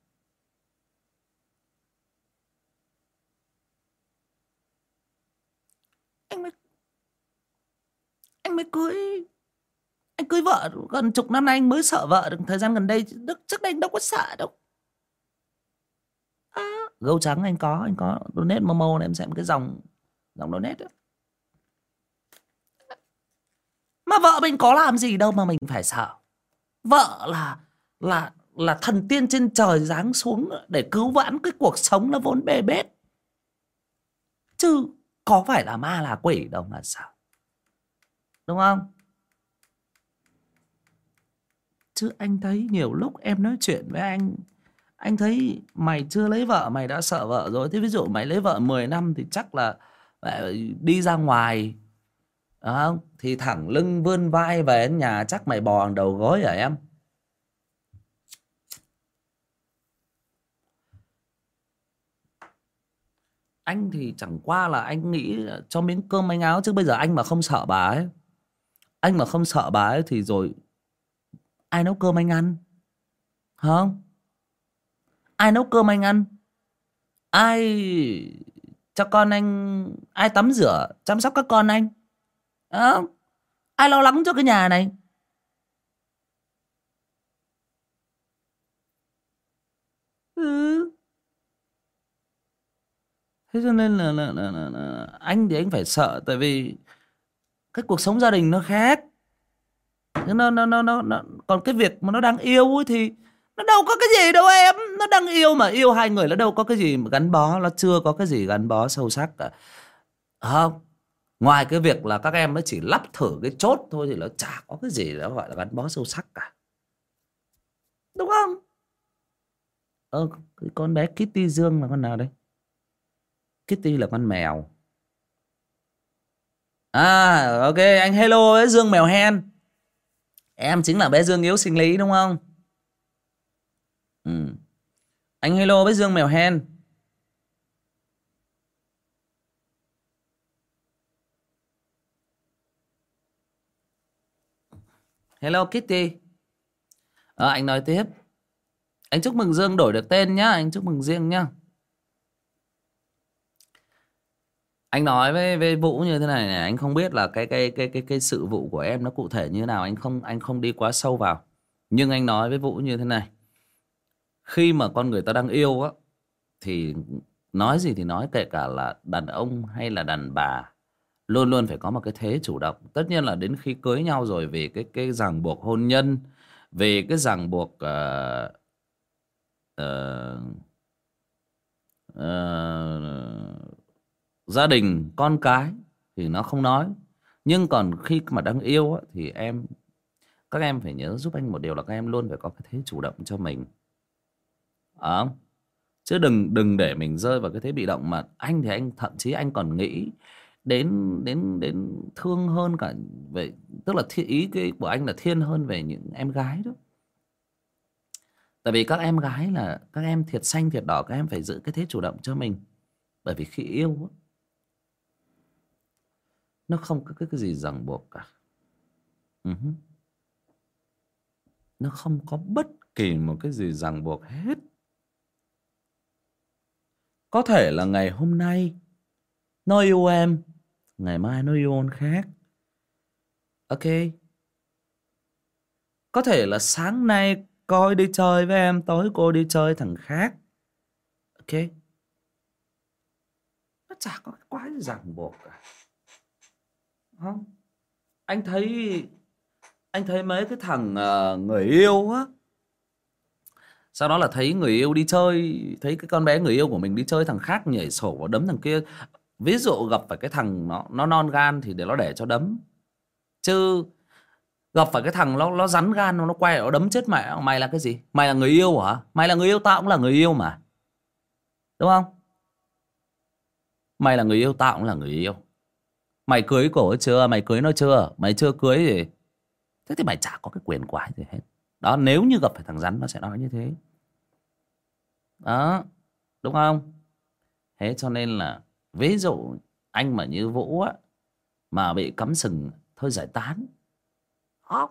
Anh mới Anh mới cưới Anh cưới vợ gần chục năm nay anh mới sợ vợ được. Thời gian gần đây trước đây anh đâu có sợ đâu. À, gấu trắng anh có Anh có donate Momo này, em xem cái dòng Dòng donate đó. Mà vợ mình có làm gì đâu mà mình phải sợ. Vợ là Là là thần tiên trên trời giáng xuống để cứu vãn cái cuộc sống nó vốn bê bết, chứ có phải là ma là quỷ đâu mà sợ. Đúng không? Chứ anh thấy nhiều lúc em nói chuyện với anh, anh thấy mày chưa lấy vợ mày đã sợ vợ rồi. Thế ví dụ mày lấy vợ mười năm thì chắc là đi ra ngoài, đúng không? Thì thẳng lưng vươn vai về đến nhà chắc mày bò đầu gối hả em? Anh thì chẳng qua là anh nghĩ cho miếng cơm manh áo. Chứ bây giờ anh mà không sợ bà ấy, Anh mà không sợ bà ấy thì rồi ai nấu cơm anh ăn? Không? Ai nấu cơm anh ăn? Ai cho con anh, ai tắm rửa chăm sóc các con anh? Không? Ai lo lắng cho cái nhà này? Ừ. Thế cho nên là, là, là, là, là anh thì anh phải sợ. Tại vì cái cuộc sống gia đình nó khác. Nó, nó, nó, nó, nó, còn cái việc mà nó đang yêu ấy thì nó đâu có cái gì đâu em. Nó đang yêu mà yêu hai người nó đâu có cái gì mà gắn bó. Nó chưa có cái gì gắn bó sâu sắc cả. Không? Ngoài cái việc là các em nó chỉ lắp thử cái chốt thôi thì nó chả có cái gì đó gọi là gắn bó sâu sắc cả. Đúng không? Ờ, cái con bé Kitty Dương là con nào đây? Kitty là con mèo. À ok, anh hello với Dương mèo hen. Em chính là bé Dương yếu sinh lý đúng không? Ừ. Anh hello với Dương mèo hen. Hello Kitty. À, anh nói tiếp. Anh chúc mừng Dương đổi được tên nhá. Anh chúc mừng riêng nhá. Anh nói với với Vũ như thế này này, anh không biết là cái cái cái cái cái sự vụ của em nó cụ thể như thế nào, anh không anh không đi quá sâu vào. Nhưng anh nói với Vũ như thế này, khi mà con người ta đang yêu á thì nói gì thì nói, kể cả là đàn ông hay là đàn bà, luôn luôn phải có một cái thế chủ động. Tất nhiên là đến khi cưới nhau rồi, vì cái cái ràng buộc hôn nhân, về cái ràng buộc ờ, ờ, ờ, gia đình con cái thì nó không nói. Nhưng còn khi mà đang yêu á, thì em các em phải nhớ giúp anh một điều là các em luôn phải có cái thế chủ động cho mình. Ờ không? Chứ đừng đừng để mình rơi vào cái thế bị động. Mà anh thì anh thậm chí anh còn nghĩ đến đến đến thương hơn cả về, tức là thiên, ý cái của anh là thiên hơn về những em gái đó. Tại vì các em gái là các em thiệt xanh thiệt đỏ, các em phải giữ cái thế chủ động cho mình. Bởi vì khi yêu á, nó không có cái, cái gì ràng buộc cả. uh-huh. Nó không có bất kỳ một cái gì ràng buộc hết. Có thể là ngày hôm nay nó yêu em, ngày mai nó yêu con khác. Ok. Có thể là sáng nay coi đi chơi với em, tối cô đi chơi thằng khác. Ok. Nó chả có cái quái gì ràng buộc cả. Không? Anh thấy Anh thấy mấy cái thằng uh, người yêu á, sau đó là thấy người yêu đi chơi, thấy cái con bé người yêu của mình đi chơi thằng khác, nhảy sổ vào đấm thằng kia. Ví dụ gặp phải cái thằng nó nó non gan thì để nó để cho đấm. Chứ gặp phải cái thằng nó nó rắn gan, nó quay nó đấm chết mẹ. Mày là cái gì? Mày là người yêu hả? Mày là người yêu, tao cũng là người yêu mà, đúng không? Mày là người yêu, tao cũng là người yêu. Mày cưới cổ chưa? Mày cưới nó chưa? Mày chưa cưới gì? Thế thì mày chả có cái quyền quái gì hết. Đó, nếu như gặp phải thằng rắn nó sẽ nói như thế. Đó, đúng không? Thế cho nên là ví dụ anh mà như Vũ á, mà bị cắm sừng, thôi giải tán. Đó.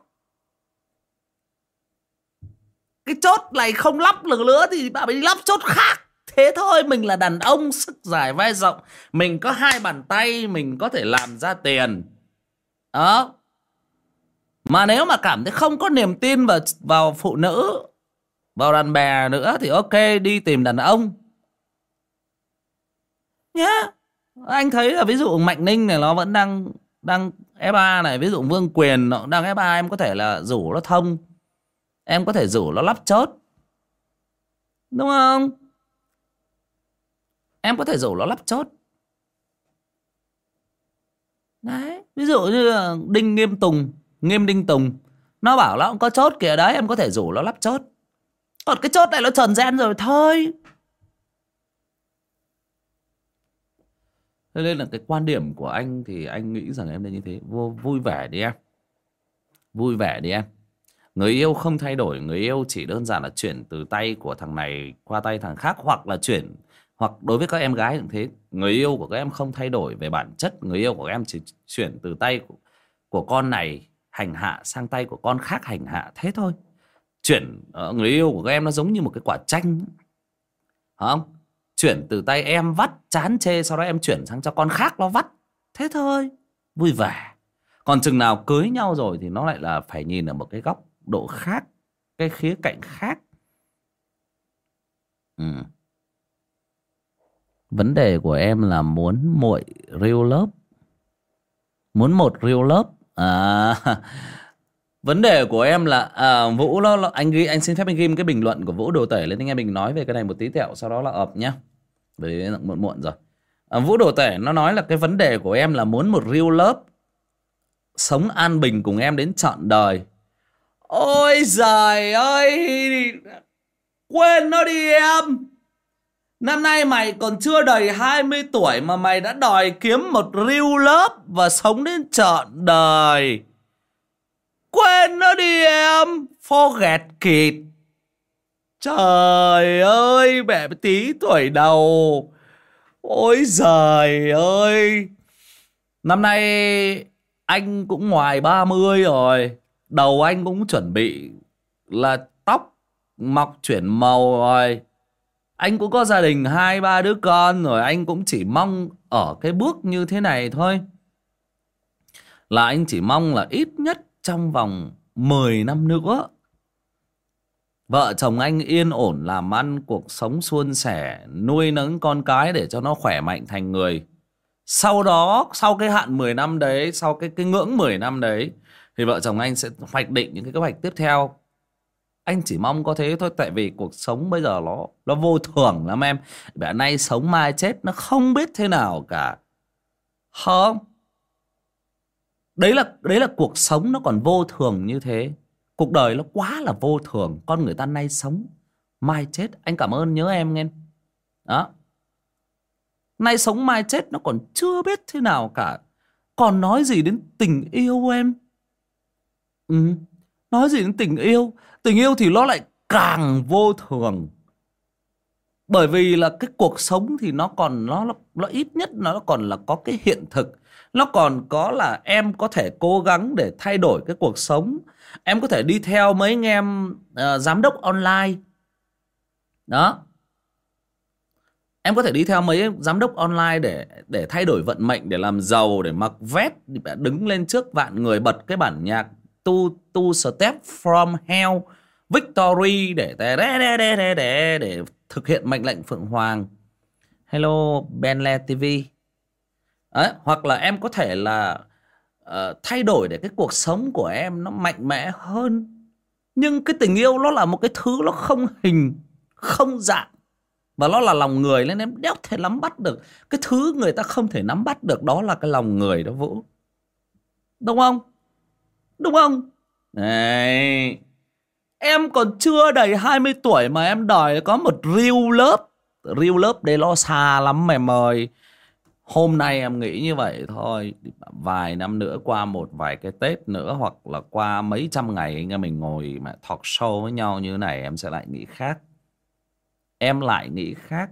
Cái chốt này không lắp được nữa thì bà phải đi lắp chốt khác. Thế thôi, mình là đàn ông sức dài vai rộng, mình có hai bàn tay, mình có thể làm ra tiền. Đó. Mà nếu mà cảm thấy không có niềm tin vào vào phụ nữ, vào đàn bà nữa thì ok, đi tìm đàn ông nhá. Anh thấy là ví dụ Mạnh Ninh này nó vẫn đang đang ép ba này, ví dụ Vương Quyền nó đang ép ba, em có thể là rủ nó thông, em có thể rủ nó lắp chốt, đúng không? Em có thể rủ nó lắp chốt. Đấy, ví dụ như là Đinh Nghiêm Tùng, Nghiêm Đinh Tùng, nó bảo nó cũng có chốt kìa, đấy em có thể rủ nó lắp chốt. Còn cái chốt này nó trần gian rồi thôi. Thế nên là cái quan điểm của anh thì anh nghĩ rằng em nên như thế. Vô, vui vẻ đi em. Vui vẻ đi em. Người yêu không thay đổi. Người yêu chỉ đơn giản là chuyển từ tay của thằng này qua tay thằng khác. Hoặc là chuyển, hoặc đối với các em gái cũng thế. Người yêu của các em không thay đổi về bản chất. Người yêu của các em chỉ chuyển từ tay của, của con này hành hạ sang tay của con khác hành hạ. Thế thôi. Chuyển uh, người yêu của các em nó giống như một cái quả chanh, không? Chuyển từ tay em vắt chán chê, sau đó em chuyển sang cho con khác nó vắt. Thế thôi, vui vẻ. Còn chừng nào cưới nhau rồi thì nó lại là phải nhìn ở một cái góc độ khác, cái khía cạnh khác. Ừ. Vấn đề của em là muốn muội real love, muốn một real love. À, vấn đề của em là à, Vũ nó, anh ghi, anh xin phép anh ghim cái bình luận của Vũ Đồ Tể lên, anh em mình nói về cái này một tí tẹo, sau đó là ập nhá, bởi vì muộn muộn rồi. À, Vũ Đồ Tể nó nói là cái vấn đề của em là muốn một real love, sống an bình cùng em đến trọn đời. Ôi giời ơi, quên nó đi em. Năm nay mày còn chưa đầy hai mươi tuổi mà mày đã đòi kiếm một real love và sống đến trọn đời. Quên nó đi em. Forget it. Trời ơi, mẹ tí tuổi đầu. Ôi giời ơi. Năm nay anh cũng ngoài ba mươi rồi. Đầu anh cũng chuẩn bị là tóc mọc chuyển màu rồi. Anh cũng có gia đình hai ba đứa con rồi. Anh cũng chỉ mong ở cái bước như thế này thôi, là anh chỉ mong là ít nhất trong vòng mười năm nữa vợ chồng anh yên ổn làm ăn, cuộc sống suôn sẻ, nuôi nấng con cái để cho nó khỏe mạnh thành người. Sau đó, sau cái hạn mười năm đấy, sau cái, cái ngưỡng mười năm đấy, thì vợ chồng anh sẽ hoạch định những cái kế hoạch tiếp theo. Anh chỉ mong có thế thôi. Tại vì cuộc sống bây giờ nó nó vô thường lắm em. Bữa nay sống mai chết, nó không biết thế nào cả. Không. Đấy là, đấy là cuộc sống nó còn vô thường như thế. Cuộc đời nó quá là vô thường. Con người ta nay sống mai chết. Anh cảm ơn nhớ em nghe. Đó. Nay sống mai chết nó còn chưa biết thế nào cả. Còn nói gì đến tình yêu em. Ừ. Nói gì đến tình yêu. Tình yêu thì nó lại càng vô thường. Bởi vì là cái cuộc sống thì nó còn nó, nó ít nhất nó còn là có cái hiện thực. Nó còn có là em có thể cố gắng để thay đổi cái cuộc sống. Em có thể đi theo mấy anh em uh, giám đốc online. Đó. Em có thể đi theo mấy giám đốc online để để thay đổi vận mệnh, để làm giàu, để mặc vest, để đứng lên trước vạn người bật cái bản nhạc Two, two Step From Hell Victory để để, để, để, để, để, để thực hiện mệnh lệnh Phượng Hoàng. Hello Benle ti vi. Đấy, hoặc là em có thể là uh, thay đổi để cái cuộc sống của em nó mạnh mẽ hơn. Nhưng cái tình yêu nó là một cái thứ nó không hình, không dạng. Và nó là lòng người nên em đéo thể nắm bắt được. Cái thứ người ta không thể nắm bắt được đó là cái lòng người đó Vũ. Đúng không? Đúng không? Đấy. Em còn chưa đầy hai mươi tuổi mà em đòi có một real love. Real love đây nó xa lắm mày ơi. Hôm nay em nghĩ như vậy thôi. Vài năm nữa, qua một vài cái Tết nữa, hoặc là qua mấy trăm ngày anh em mình ngồi mà talk show với nhau như thế này, em sẽ lại nghĩ khác. Em lại nghĩ khác.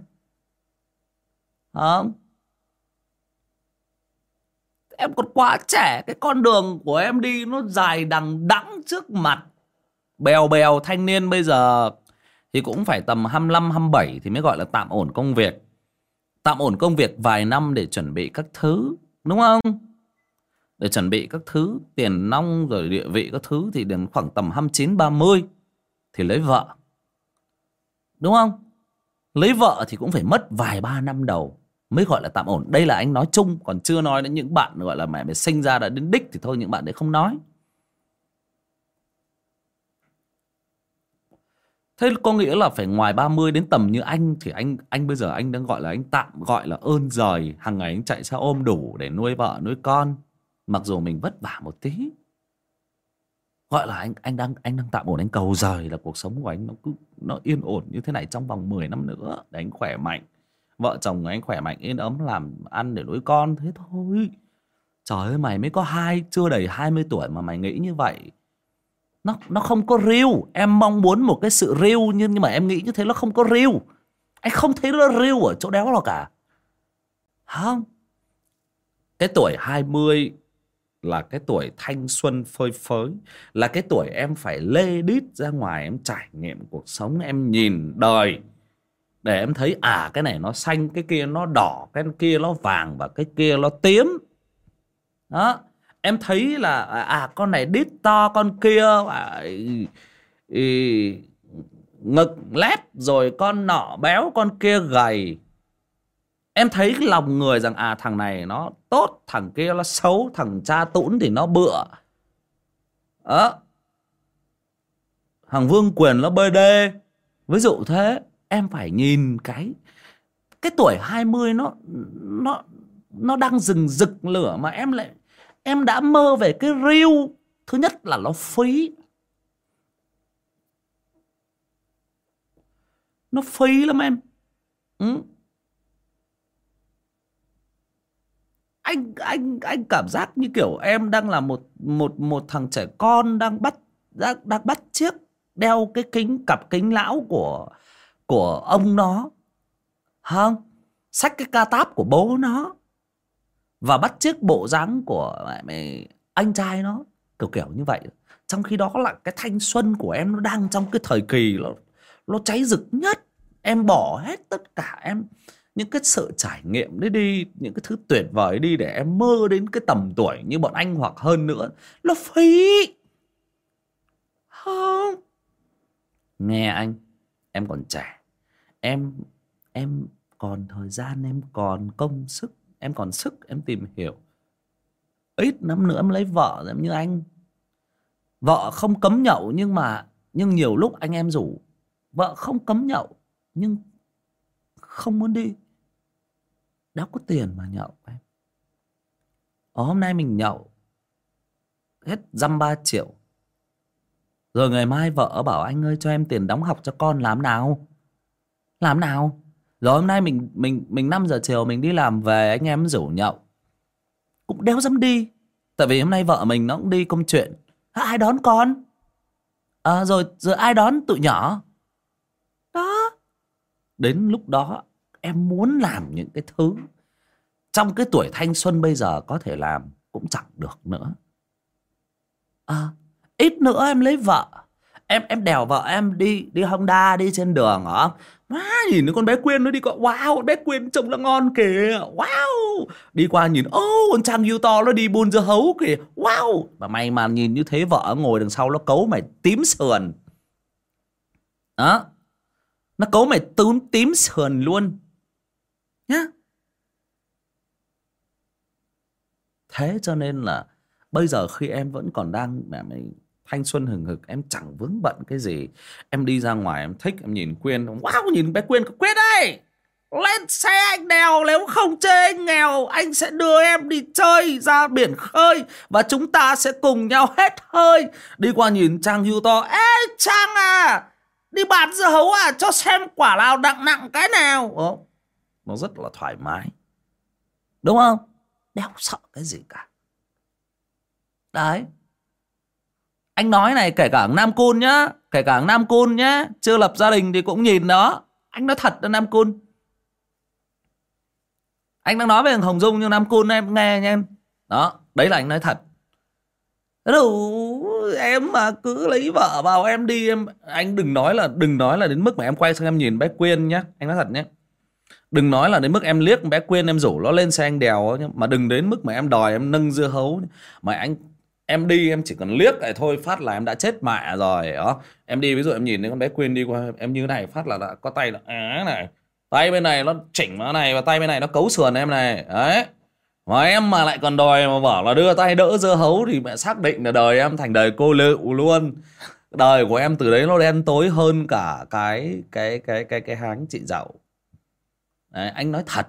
Không? Em còn quá trẻ. Cái con đường của em đi nó dài đằng đẵng trước mặt. Bèo bèo thanh niên bây giờ thì cũng phải tầm hai mươi lăm, hai mươi bảy thì mới gọi là tạm ổn công việc. Tạm ổn công việc vài năm để chuẩn bị các thứ. Đúng không? Để chuẩn bị các thứ, tiền nong rồi địa vị các thứ, thì đến khoảng tầm hai mươi chín, ba mươi thì lấy vợ. Đúng không? Lấy vợ thì cũng phải mất vài ba năm đầu mới gọi là tạm ổn. Đây là anh nói chung. Còn chưa nói đến những bạn gọi là mẹ mày sinh ra đã đến đích thì thôi, những bạn đấy không nói. Thế có nghĩa là phải ngoài ba mươi đến tầm như anh thì anh anh bây giờ anh đang gọi là anh tạm gọi là ơn giời. Hàng ngày anh chạy xe ôm đủ để nuôi vợ nuôi con. Mặc dù mình vất vả một tí. Gọi là anh anh đang anh đang tạm ổn, anh cầu giời là cuộc sống của anh nó cứ nó yên ổn như thế này trong vòng mười năm nữa để anh khỏe mạnh. Vợ chồng anh khỏe mạnh yên ấm làm ăn để nuôi con, thế thôi. Trời ơi, mày mới có hai chưa đầy hai mươi tuổi mà mày nghĩ như vậy. Nó nó không có real. Em mong muốn một cái sự real nhưng nhưng mà em nghĩ như thế nó không có real. Anh không thấy nó real ở chỗ đéo nào cả. Không. Cái tuổi hai mươi là cái tuổi thanh xuân phơi phới, là cái tuổi em phải lê đít ra ngoài, em trải nghiệm cuộc sống, em nhìn đời để em thấy à cái này nó xanh, cái kia nó đỏ, cái kia nó vàng và cái kia nó tím. Đó. Em thấy là à con này đít to, con kia à, ý, ý, ngực lép, rồi con nọ béo, con kia gầy. Em thấy cái lòng người rằng à thằng này nó tốt, thằng kia nó xấu, thằng cha tũn thì nó bựa. Đó. Thằng Vương Quyền nó bê đê. Ví dụ thế. Em phải nhìn cái cái tuổi hai mươi nó nó nó đang rừng rực lửa mà em lại em đã mơ về cái real. Thứ nhất là nó phí. Nó phí lắm em. Ừ. Anh anh anh cảm giác như kiểu em đang là một một một thằng trẻ con đang bắt đang, đang bắt chiếc đeo cái kính cặp kính lão của của ông nó. Không? Xách cái ca táp của bố nó và bắt chước bộ dáng của mẹ, anh trai nó, kiểu kiểu như vậy. Trong khi đó là cái thanh xuân của em nó đang trong cái thời kỳ nó, nó cháy rực nhất. Em bỏ hết tất cả em những cái sự trải nghiệm đấy đi, những cái thứ tuyệt vời đi để em mơ đến cái tầm tuổi như bọn anh hoặc hơn nữa. Nó phí. Không. Nghe anh, em còn trẻ. Em em còn thời gian, em còn công sức, em còn sức em tìm hiểu. Ít năm nữa em lấy vợ em như anh. Vợ không cấm nhậu nhưng mà nhưng nhiều lúc anh em rủ. Vợ không cấm nhậu nhưng không muốn đi. Đâu có tiền mà nhậu em. Ở hôm nay mình nhậu hết dăm ba triệu. Rồi ngày mai vợ bảo anh ơi cho em tiền đóng học cho con, làm nào? Làm nào? Rồi hôm nay mình mình mình năm giờ chiều mình đi làm về, anh em rủ nhậu cũng đéo dám đi. Tại vì hôm nay vợ mình nó cũng đi công chuyện. Ai đón con? À, rồi rồi ai đón tụi nhỏ? Đó. Đến lúc đó em muốn làm những cái thứ trong cái tuổi thanh xuân bây giờ có thể làm cũng chẳng được nữa. À, ít nữa em lấy vợ, em em đèo vợ em đi đi Honda đi trên đường hả? Má, nhìn con bé Quyên nó đi qua, wow, con bé Quyên trông nó ngon kìa, wow. Đi qua nhìn, ô, oh, con Trang yêu to nó đi buôn dưa hấu kìa, wow. Mà may mà nhìn như thế vợ ngồi đằng sau nó cấu mày tím sườn. Đó. Nó cấu mày tím, tím sườn luôn. Nhá. Thế cho nên là bây giờ khi em vẫn còn đang mẹ mày thanh xuân hừng hực, em chẳng vướng bận cái gì. Em đi ra ngoài em thích, em nhìn Quyên, wow, nhìn bé Quyên, Quyên ơi, lên xe anh đèo, nếu không chê anh nghèo, anh sẽ đưa em đi chơi ra biển khơi và chúng ta sẽ cùng nhau hết hơi. Đi qua nhìn Trang hưu to, ê Trang à, đi bán dưa hấu à, cho xem quả nào nặng nặng cái nào. Ồ, nó rất là thoải mái, đúng không? Đéo sợ cái gì cả. Đấy. Anh nói này, kể cả Nam Cun nhá, kể cả Nam Cun nhá, chưa lập gia đình thì cũng nhìn đó. Anh nói thật đó Nam Cun. Anh đang nói về Hồng Dung nhưng Nam Cun em nghe nha em. Đó, đấy là anh nói thật. Đủ, em mà cứ lấy vợ vào em đi em, anh đừng nói là đừng nói là đến mức mà em quay sang em nhìn bé Quyên nhá, anh nói thật nhé. Đừng nói là đến mức em liếc bé Quyên em rủ nó lên xe anh đèo nhá, mà đừng đến mức mà em đòi em nâng dưa hấu. Mà anh em đi em chỉ cần liếc lại thôi phát là em đã chết mẹ rồi đó. Em đi ví dụ em nhìn thấy con bé Quyên đi qua em như thế này phát là đã có tay là á này, tay bên này nó chỉnh nó này và tay bên này nó cấu sườn em này đấy. Mà em mà lại còn đòi mà bảo là đưa tay đỡ dưa hấu thì mẹ xác định là đời em thành đời cô lựu luôn. Đời của em từ đấy nó đen tối hơn cả cái cái cái cái cái háng chị dậu. Đấy, anh nói thật.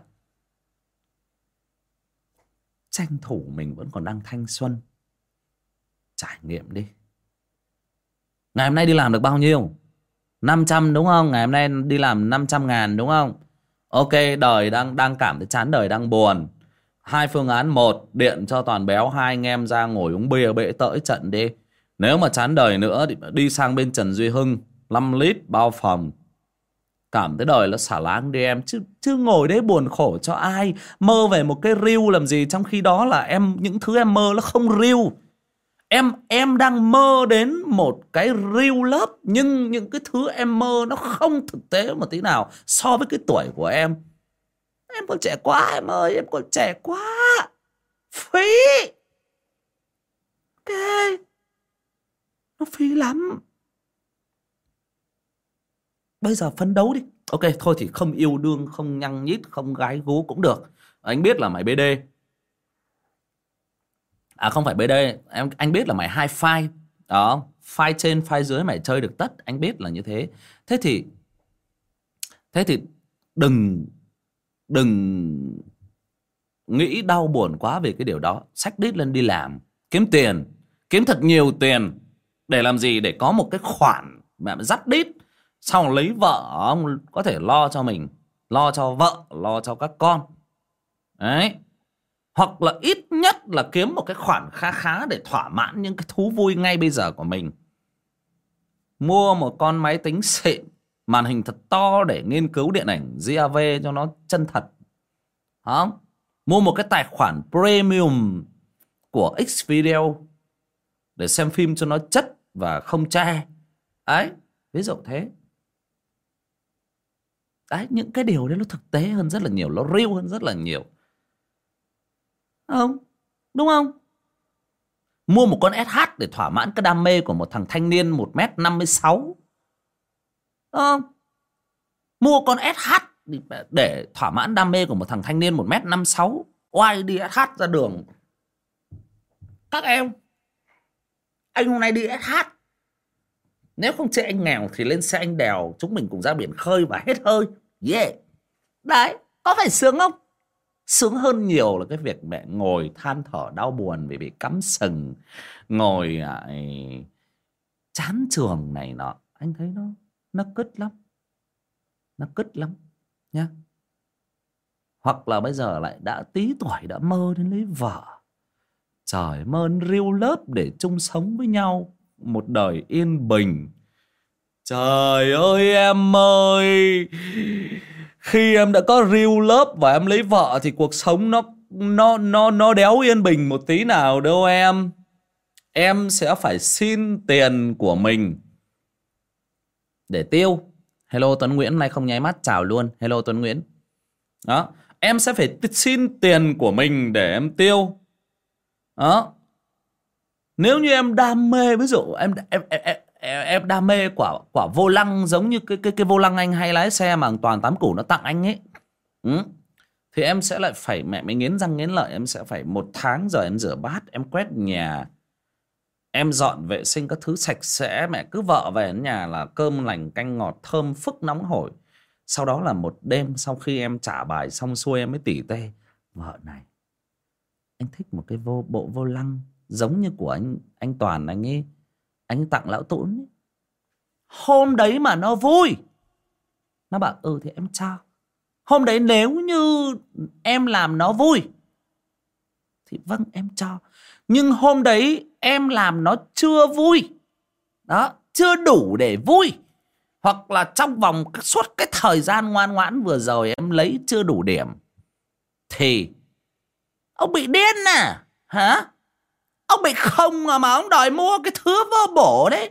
Tranh thủ mình vẫn còn đang thanh xuân, trải nghiệm đi. Ngày hôm nay đi làm được bao nhiêu? năm trăm đúng không? Ngày hôm nay đi làm năm trăm ngàn đúng không? Ok, đời đang đang cảm thấy chán đời, đang buồn. Hai phương án: một, điện cho toàn béo hai anh em ra ngồi uống bia bể tỡi trận đi. Nếu mà chán đời nữa thì đi sang bên Trần Duy Hưng, năm lít bao phòng. Cảm thấy đời nó xả láng đi em. Chứ, chứ ngồi đấy buồn khổ cho ai. Mơ về một cái reel làm gì, trong khi đó là em những thứ em mơ nó không reel. Em em đang mơ đến một cái real lớp, nhưng những cái thứ em mơ nó không thực tế một tí nào so với cái tuổi của em. Em còn trẻ quá em ơi, em còn trẻ quá. Phí. Ok. Nó phí lắm. Bây giờ phấn đấu đi. Ok, thôi thì không yêu đương, không nhăng nhít, không gái gú cũng được. Anh biết là mày bê đê. À không phải bê đê, em anh biết là mày hai file. Đó, file trên file dưới mày chơi được tất, anh biết là như thế. Thế thì Thế thì đừng Đừng nghĩ đau buồn quá về cái điều đó. Xách đít lên đi làm, kiếm tiền, kiếm thật nhiều tiền. Để làm gì? Để có một cái khoản mẹ dắt đít, xong lấy vợ, ông có thể lo cho mình, lo cho vợ, lo cho các con. Đấy. Hoặc là ít nhất là kiếm một cái khoản khá khá để thỏa mãn những cái thú vui ngay bây giờ của mình. Mua một con máy tính xịn, màn hình thật to để nghiên cứu điện ảnh giê a vê cho nó chân thật. Hả? Mua một cái tài khoản premium của Xvideo để xem phim cho nó chất và không che. Ấy, ví dụ thế. Đấy, những cái điều đấy nó thực tế hơn rất là nhiều, nó real hơn rất là nhiều. Không, đúng không? Mua một con ét hát để thỏa mãn cái đam mê của một thằng thanh niên một mét năm mươi sáu. Không? Mua con ét hát để thỏa mãn đam mê của một thằng thanh niên một mét năm mươi sáu. Oai đi ét hát ra đường. Các em, anh hôm nay đi ét hát. Nếu không chê anh nghèo thì lên xe anh đèo, chúng mình cùng ra biển khơi và hết hơi. Yeah. Đấy, có phải sướng không? Sướng hơn nhiều là cái việc mẹ ngồi than thở đau buồn vì bị cắm sừng, ngồi lại chán trường này nọ. Anh thấy nó nó cứt lắm, nó cứt lắm nhá. Hoặc là bây giờ lại đã tí tuổi đã mơ đến lấy vợ. Trời, mơ riu lớp để chung sống với nhau một đời yên bình. Trời ơi em ơi, khi em đã có riu lớp và em lấy vợ thì cuộc sống nó nó nó nó đéo yên bình một tí nào đâu em. Em sẽ phải xin tiền của mình để tiêu. Hello Tuấn Nguyễn, nay không nháy mắt chào luôn. Hello Tuấn Nguyễn. Đó, em sẽ phải xin tiền của mình để em tiêu. Đó. Nếu như em đam mê, ví dụ em em em, em em đam mê quả quả vô lăng, giống như cái cái cái vô lăng anh hay lái xe mà toàn tám củ nó tặng anh ấy, ừ, thì em sẽ lại phải mẹ mới nghiến răng nghiến lợi, em sẽ phải một tháng rồi em rửa bát, em quét nhà, em dọn vệ sinh các thứ sạch sẽ. Mẹ cứ vợ về đến nhà là cơm lành canh ngọt thơm phức nóng hổi. Sau đó là một đêm sau khi em trả bài xong xuôi em mới tỉ tê: vợ này, anh thích một cái vô bộ vô lăng giống như của anh anh Toàn anh ấy, anh ấy tặng lão Tũn ấy. Hôm đấy mà nó vui, nó bảo ừ thì em cho. Hôm đấy nếu như em làm nó vui thì vâng em cho. Nhưng hôm đấy em làm nó chưa vui, đó, chưa đủ để vui, hoặc là trong vòng suốt cái thời gian ngoan ngoãn vừa rồi em lấy chưa đủ điểm, thì ông bị điên à hả? Ông bị không à mà ông đòi mua cái thứ vô bổ đấy.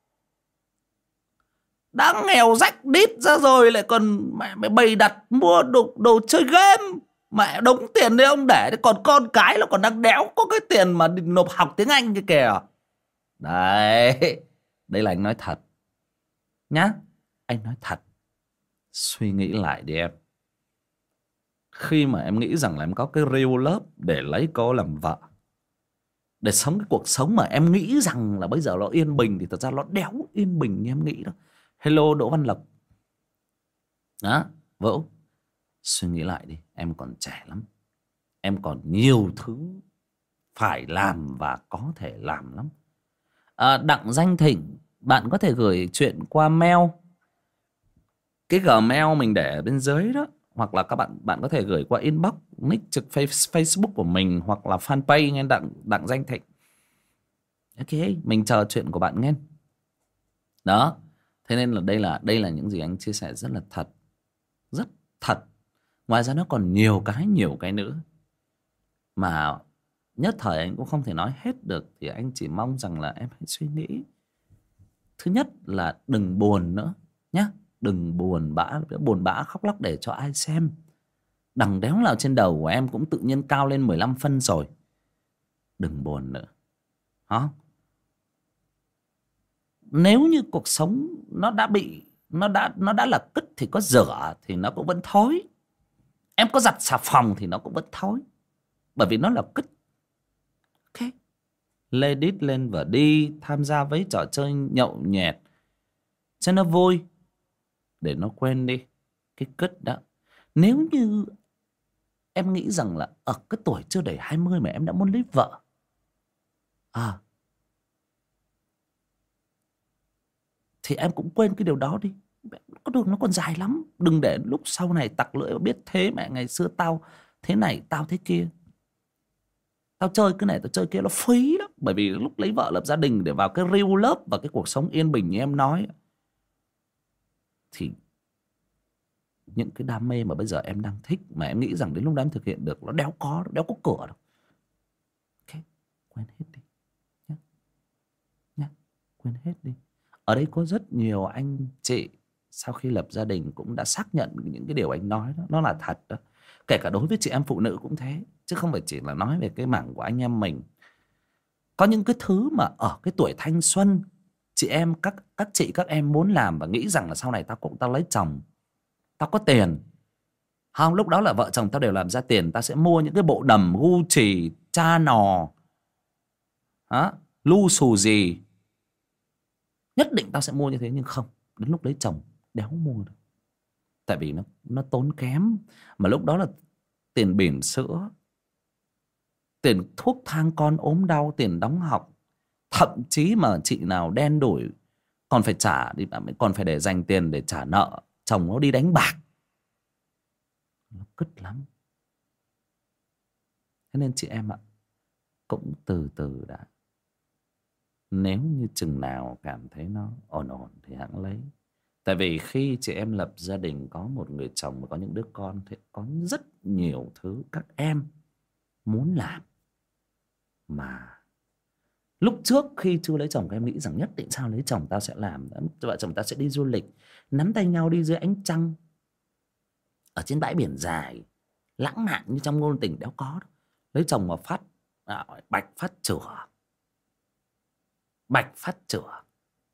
Đã nghèo rách đít ra rồi lại còn mẹ mày bày đặt mua đồ, đồ chơi game. Mẹ đống tiền đấy ông để, còn con cái nó còn đang đéo có cái tiền mà nộp học tiếng Anh kia kìa. Đấy, đây là anh nói thật nhá. Anh nói thật. Suy nghĩ lại đi em. Khi mà em nghĩ rằng là em có cái riu lớp để lấy cô làm vợ, để sống cái cuộc sống mà em nghĩ rằng là bây giờ nó yên bình, thì thật ra nó đéo yên bình như em nghĩ đâu. Hello Đỗ Văn Lộc. Đó, Vũ, suy nghĩ lại đi. Em còn trẻ lắm, em còn nhiều thứ phải làm và có thể làm lắm. à, Đặng Danh Thịnh, bạn có thể gửi chuyện qua mail, cái Gmail mình để ở bên dưới đó, hoặc là các bạn bạn có thể gửi qua inbox nick trực Facebook của mình, hoặc là fanpage nghe Đặng Đặng Danh Thịnh. Ok, mình chờ chuyện của bạn nghe. Đó, thế nên là đây là đây là những gì anh chia sẻ rất là thật, rất thật. Ngoài ra nó còn nhiều cái nhiều cái nữa mà nhất thời anh cũng không thể nói hết được, thì anh chỉ mong rằng là em hãy suy nghĩ. Thứ nhất là đừng buồn nữa nhé, đừng buồn bã, buồn bã khóc lóc để cho ai xem. Đằng đéo nào trên đầu của em cũng tự nhiên cao lên mười lăm phân rồi. Đừng buồn nữa. Hả? Nếu như cuộc sống nó đã bị nó đã nó đã là cứt thì có rửa thì nó cũng vẫn thối. Em có giặt xà phòng thì nó cũng vẫn thối, bởi vì nó là cứt. Ok, lê đít lên và đi tham gia với trò chơi nhậu nhẹt cho nó vui, để nó quên đi cái cứt đó. Nếu như em nghĩ rằng là ở cái tuổi chưa đầy hai mươi mà em đã muốn lấy vợ, à, thì em cũng quên cái điều đó đi. Có đường nó còn dài lắm. Đừng để lúc sau này tặc lưỡi biết thế mẹ ngày xưa tao thế này tao thế kia, tao chơi cái này tao chơi kia, nó phí lắm. Bởi vì lúc lấy vợ lập gia đình để vào cái riu lớp và cái cuộc sống yên bình như em nói, thì những cái đam mê mà bây giờ em đang thích mà em nghĩ rằng đến lúc đó em thực hiện được, nó đéo có, đéo có cửa đâu. Ok, quên hết đi nhá, nhá, quên hết đi. Ở đây có rất nhiều anh chị sau khi lập gia đình cũng đã xác nhận những cái điều anh nói đó, nó là thật đó. Kể cả đối với chị em phụ nữ cũng thế, chứ không phải chỉ là nói về cái mảng của anh em mình. Có những cái thứ mà ở cái tuổi thanh xuân, chị em, các các chị, các em muốn làm và nghĩ rằng là sau này tao cũng tao lấy chồng, tao có tiền. Không, lúc đó là vợ chồng tao đều làm ra tiền, tao sẽ mua những cái bộ đầm Gucci, Chanel, hả, lu xù gì. Nhất định tao sẽ mua như thế, nhưng không, đến lúc lấy chồng đéo mua được. Tại vì nó nó tốn kém. Mà lúc đó là tiền bỉm sữa, tiền thuốc thang con ốm đau, tiền đóng học. Thậm chí mà chị nào đen đủi còn phải trả, còn phải để dành tiền để trả nợ chồng nó đi đánh bạc. Nó cứt lắm. Thế nên chị em ạ, cũng từ từ đã. Nếu như chừng nào cảm thấy nó ổn ổn thì hẵng lấy. Tại vì khi chị em lập gia đình, có một người chồng và có những đứa con, thì có rất nhiều thứ các em muốn làm. Mà lúc trước khi chưa lấy chồng, các em nghĩ rằng nhất định sao lấy chồng tao sẽ làm. Vợ chồng tao sẽ đi du lịch, nắm tay nhau đi dưới ánh trăng, ở trên bãi biển dài, lãng mạn như trong ngôn tình đéo có đâu. Lấy chồng mà phát à, bạch phát chửa, bạch phát chửa,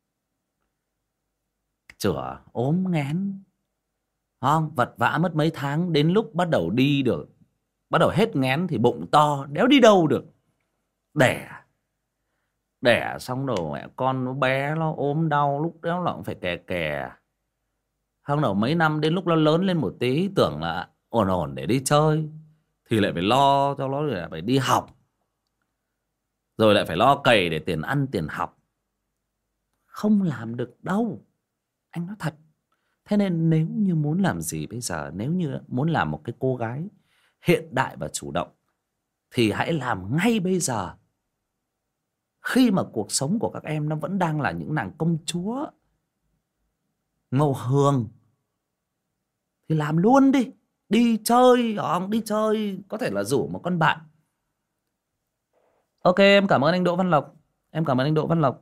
chửa ốm nghén, không, vật vã mất mấy tháng. Đến lúc bắt đầu đi được, bắt đầu hết nghén thì bụng to, đéo đi đâu được. Đẻ Đẻ xong rồi mẹ con nó bé, nó ốm đau, lúc đó nó cũng phải kè kè. Không đâu mấy năm, đến lúc nó lớn lên một tí, tưởng là ổn ổn để đi chơi, thì lại phải lo cho nó, lại phải đi học, rồi lại phải lo cày để tiền ăn tiền học. Không làm được đâu, anh nói thật. Thế nên nếu như muốn làm gì bây giờ, nếu như muốn làm một cái cô gái hiện đại và chủ động, thì hãy làm ngay bây giờ. Khi mà cuộc sống của các em nó vẫn đang là những nàng công chúa màu hường, thì làm luôn đi. Đi chơi, đi chơi, có thể là rủ một con bạn. Ok, em cảm ơn anh Đỗ Văn Lộc. Em cảm ơn anh Đỗ Văn Lộc.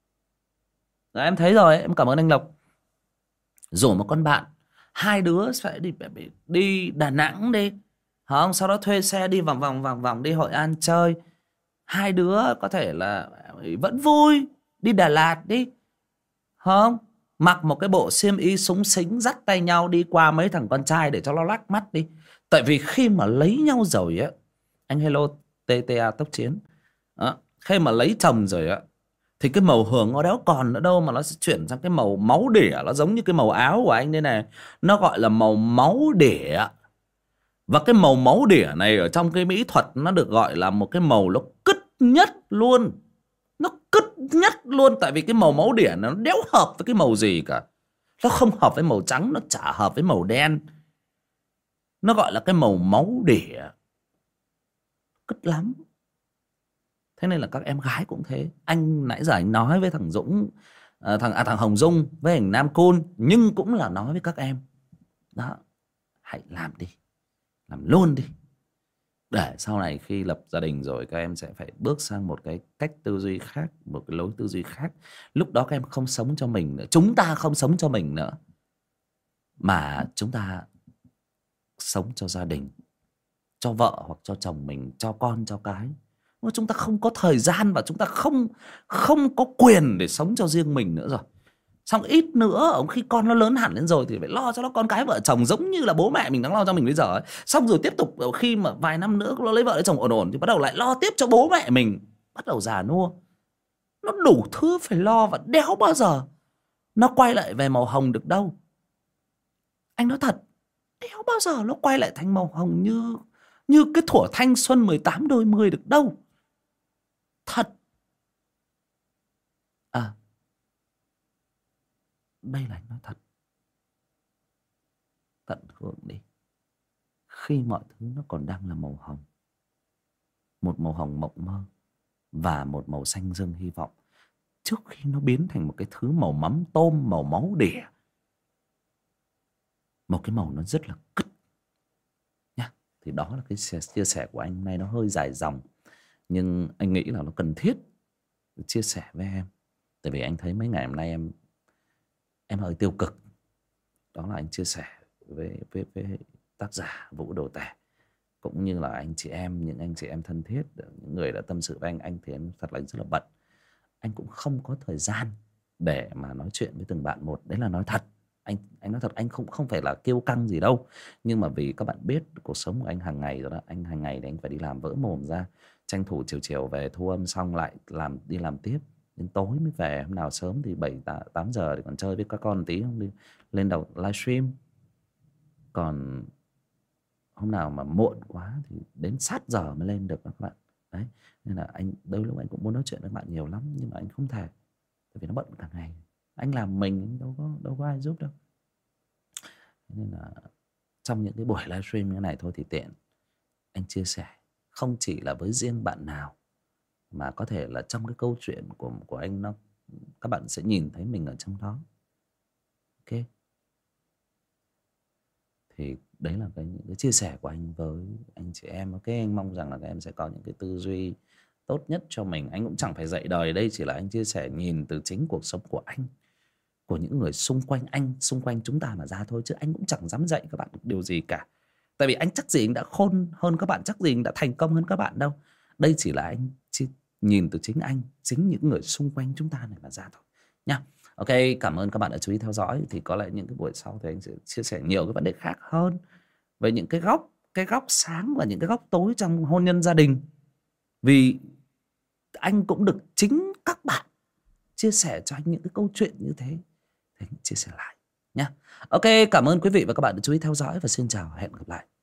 Đấy, em thấy rồi, em cảm ơn anh Lộc. Rủ một con bạn, hai đứa sẽ đi đi Đà Nẵng đi, không? Sau đó thuê xe đi vòng vòng vòng vòng đi Hội An chơi. Hai đứa có thể là vẫn vui, đi Đà Lạt đi, không? Mặc một cái bộ xiêm y súng xính, dắt tay nhau đi qua mấy thằng con trai để cho nó lắc mắt đi. Tại vì khi mà lấy nhau rồi á, anh hello tê tê a Tốc Chiến đó, khi mà lấy chồng rồi á, thì cái màu hường nó đéo còn nữa đâu, mà nó sẽ chuyển sang cái màu máu đỉa. Nó giống như cái màu áo của anh đây này, nó gọi là màu máu đỉa. Và cái màu máu đỉa này ở trong cái mỹ thuật nó được gọi là một cái màu nó cứt nhất luôn. Nó cứt nhất luôn. Tại vì cái màu máu đỉa nó đéo hợp với cái màu gì cả. Nó không hợp với màu trắng, nó chả hợp với màu đen. Nó gọi là cái màu máu đỉa, cứt lắm. Thế nên là các em gái cũng thế. Anh nãy giờ anh nói với thằng Dũng, à, thằng à, thằng Hồng Dung với thằng Nam Côn, nhưng cũng là nói với các em đó, hãy làm đi, làm luôn đi, để sau này khi lập gia đình rồi các em sẽ phải bước sang một cái cách tư duy khác, một cái lối tư duy khác. Lúc đó các em không sống cho mình nữa, chúng ta không sống cho mình nữa, mà chúng ta sống cho gia đình, cho vợ hoặc cho chồng mình, cho con cho cái. Mà chúng ta không có thời gian và chúng ta không không có quyền để sống cho riêng mình nữa rồi. Xong ít nữa, ông khi con nó lớn hẳn lên rồi thì phải lo cho nó con cái vợ chồng, giống như là bố mẹ mình đang lo cho mình bây giờ ấy. Xong rồi tiếp tục khi mà vài năm nữa nó lấy vợ lấy chồng ổn ổn thì bắt đầu lại lo tiếp cho bố mẹ mình. Bắt đầu già nua, nó đủ thứ phải lo và đéo bao giờ nó quay lại về màu hồng được đâu. Anh nói thật, đéo bao giờ nó quay lại thành màu hồng như như cái thuở thanh xuân mười tám đôi mươi được đâu. Thật. À, đây là anh nói thật. Tận hưởng đi. Khi mọi thứ nó còn đang là màu hồng, một màu hồng mộng mơ và một màu xanh dương hy vọng, trước khi nó biến thành một cái thứ màu mắm tôm, màu máu đỉa, một cái màu nó rất là cứt nhá. Thì đó là cái chia sẻ của anh. Nay nó hơi dài dòng, nhưng anh nghĩ là nó cần thiết chia sẻ với em. Tại vì anh thấy mấy ngày hôm nay em em hơi tiêu cực, đó là anh chia sẻ với, với, với tác giả Vũ Đồ Tể, cũng như là anh chị em, những anh chị em thân thiết, những người đã tâm sự với anh. Anh thì anh thật là anh rất là bận, anh cũng không có thời gian để mà nói chuyện với từng bạn một. Đấy là nói thật, anh anh nói thật, anh không không phải là kiêu căng gì đâu, nhưng mà vì các bạn biết cuộc sống của anh hàng ngày rồi đó, anh hàng ngày thì anh phải đi làm vỡ mồm ra, tranh thủ chiều chiều về thu âm xong lại làm đi làm tiếp đến tối mới về. Hôm nào sớm thì bảy tám giờ thì còn chơi với các con một tí, không đi lên đầu livestream. Còn hôm nào mà muộn quá thì đến sát giờ mới lên được các bạn. Đấy, nên là anh đôi lúc anh cũng muốn nói chuyện với bạn nhiều lắm, nhưng mà anh không thể, tại vì nó bận cả ngày. Anh làm mình đâu có đâu có ai giúp đâu. Nên là trong những cái buổi livestream như này thôi thì tiện anh chia sẻ, không chỉ là với riêng bạn nào, mà có thể là trong cái câu chuyện của của anh, nó các bạn sẽ nhìn thấy mình ở trong đó. Ok, thì đấy là cái những cái chia sẻ của anh với anh chị em. Ok, anh mong rằng là các em sẽ có những cái tư duy tốt nhất cho mình. Anh cũng chẳng phải dạy đời, đây chỉ là anh chia sẻ nhìn từ chính cuộc sống của anh, của những người xung quanh anh, xung quanh chúng ta mà ra thôi, chứ anh cũng chẳng dám dạy các bạn điều gì cả. Tại vì anh chắc gì anh đã khôn hơn các bạn, chắc gì anh đã thành công hơn các bạn đâu. Đây chỉ là anh chỉ nhìn từ chính anh, chính những người xung quanh chúng ta này mà ra thôi nha. Ok, cảm ơn các bạn đã chú ý theo dõi. Thì có lẽ những cái buổi sau thì anh sẽ chia sẻ nhiều cái vấn đề khác hơn, về những cái góc cái góc sáng và những cái góc tối trong hôn nhân gia đình. Vì anh cũng được chính các bạn chia sẻ cho anh những cái câu chuyện như thế, thì anh chia sẻ lại nhé. Ok, cảm ơn quý vị và các bạn đã chú ý theo dõi, và xin chào, hẹn gặp lại.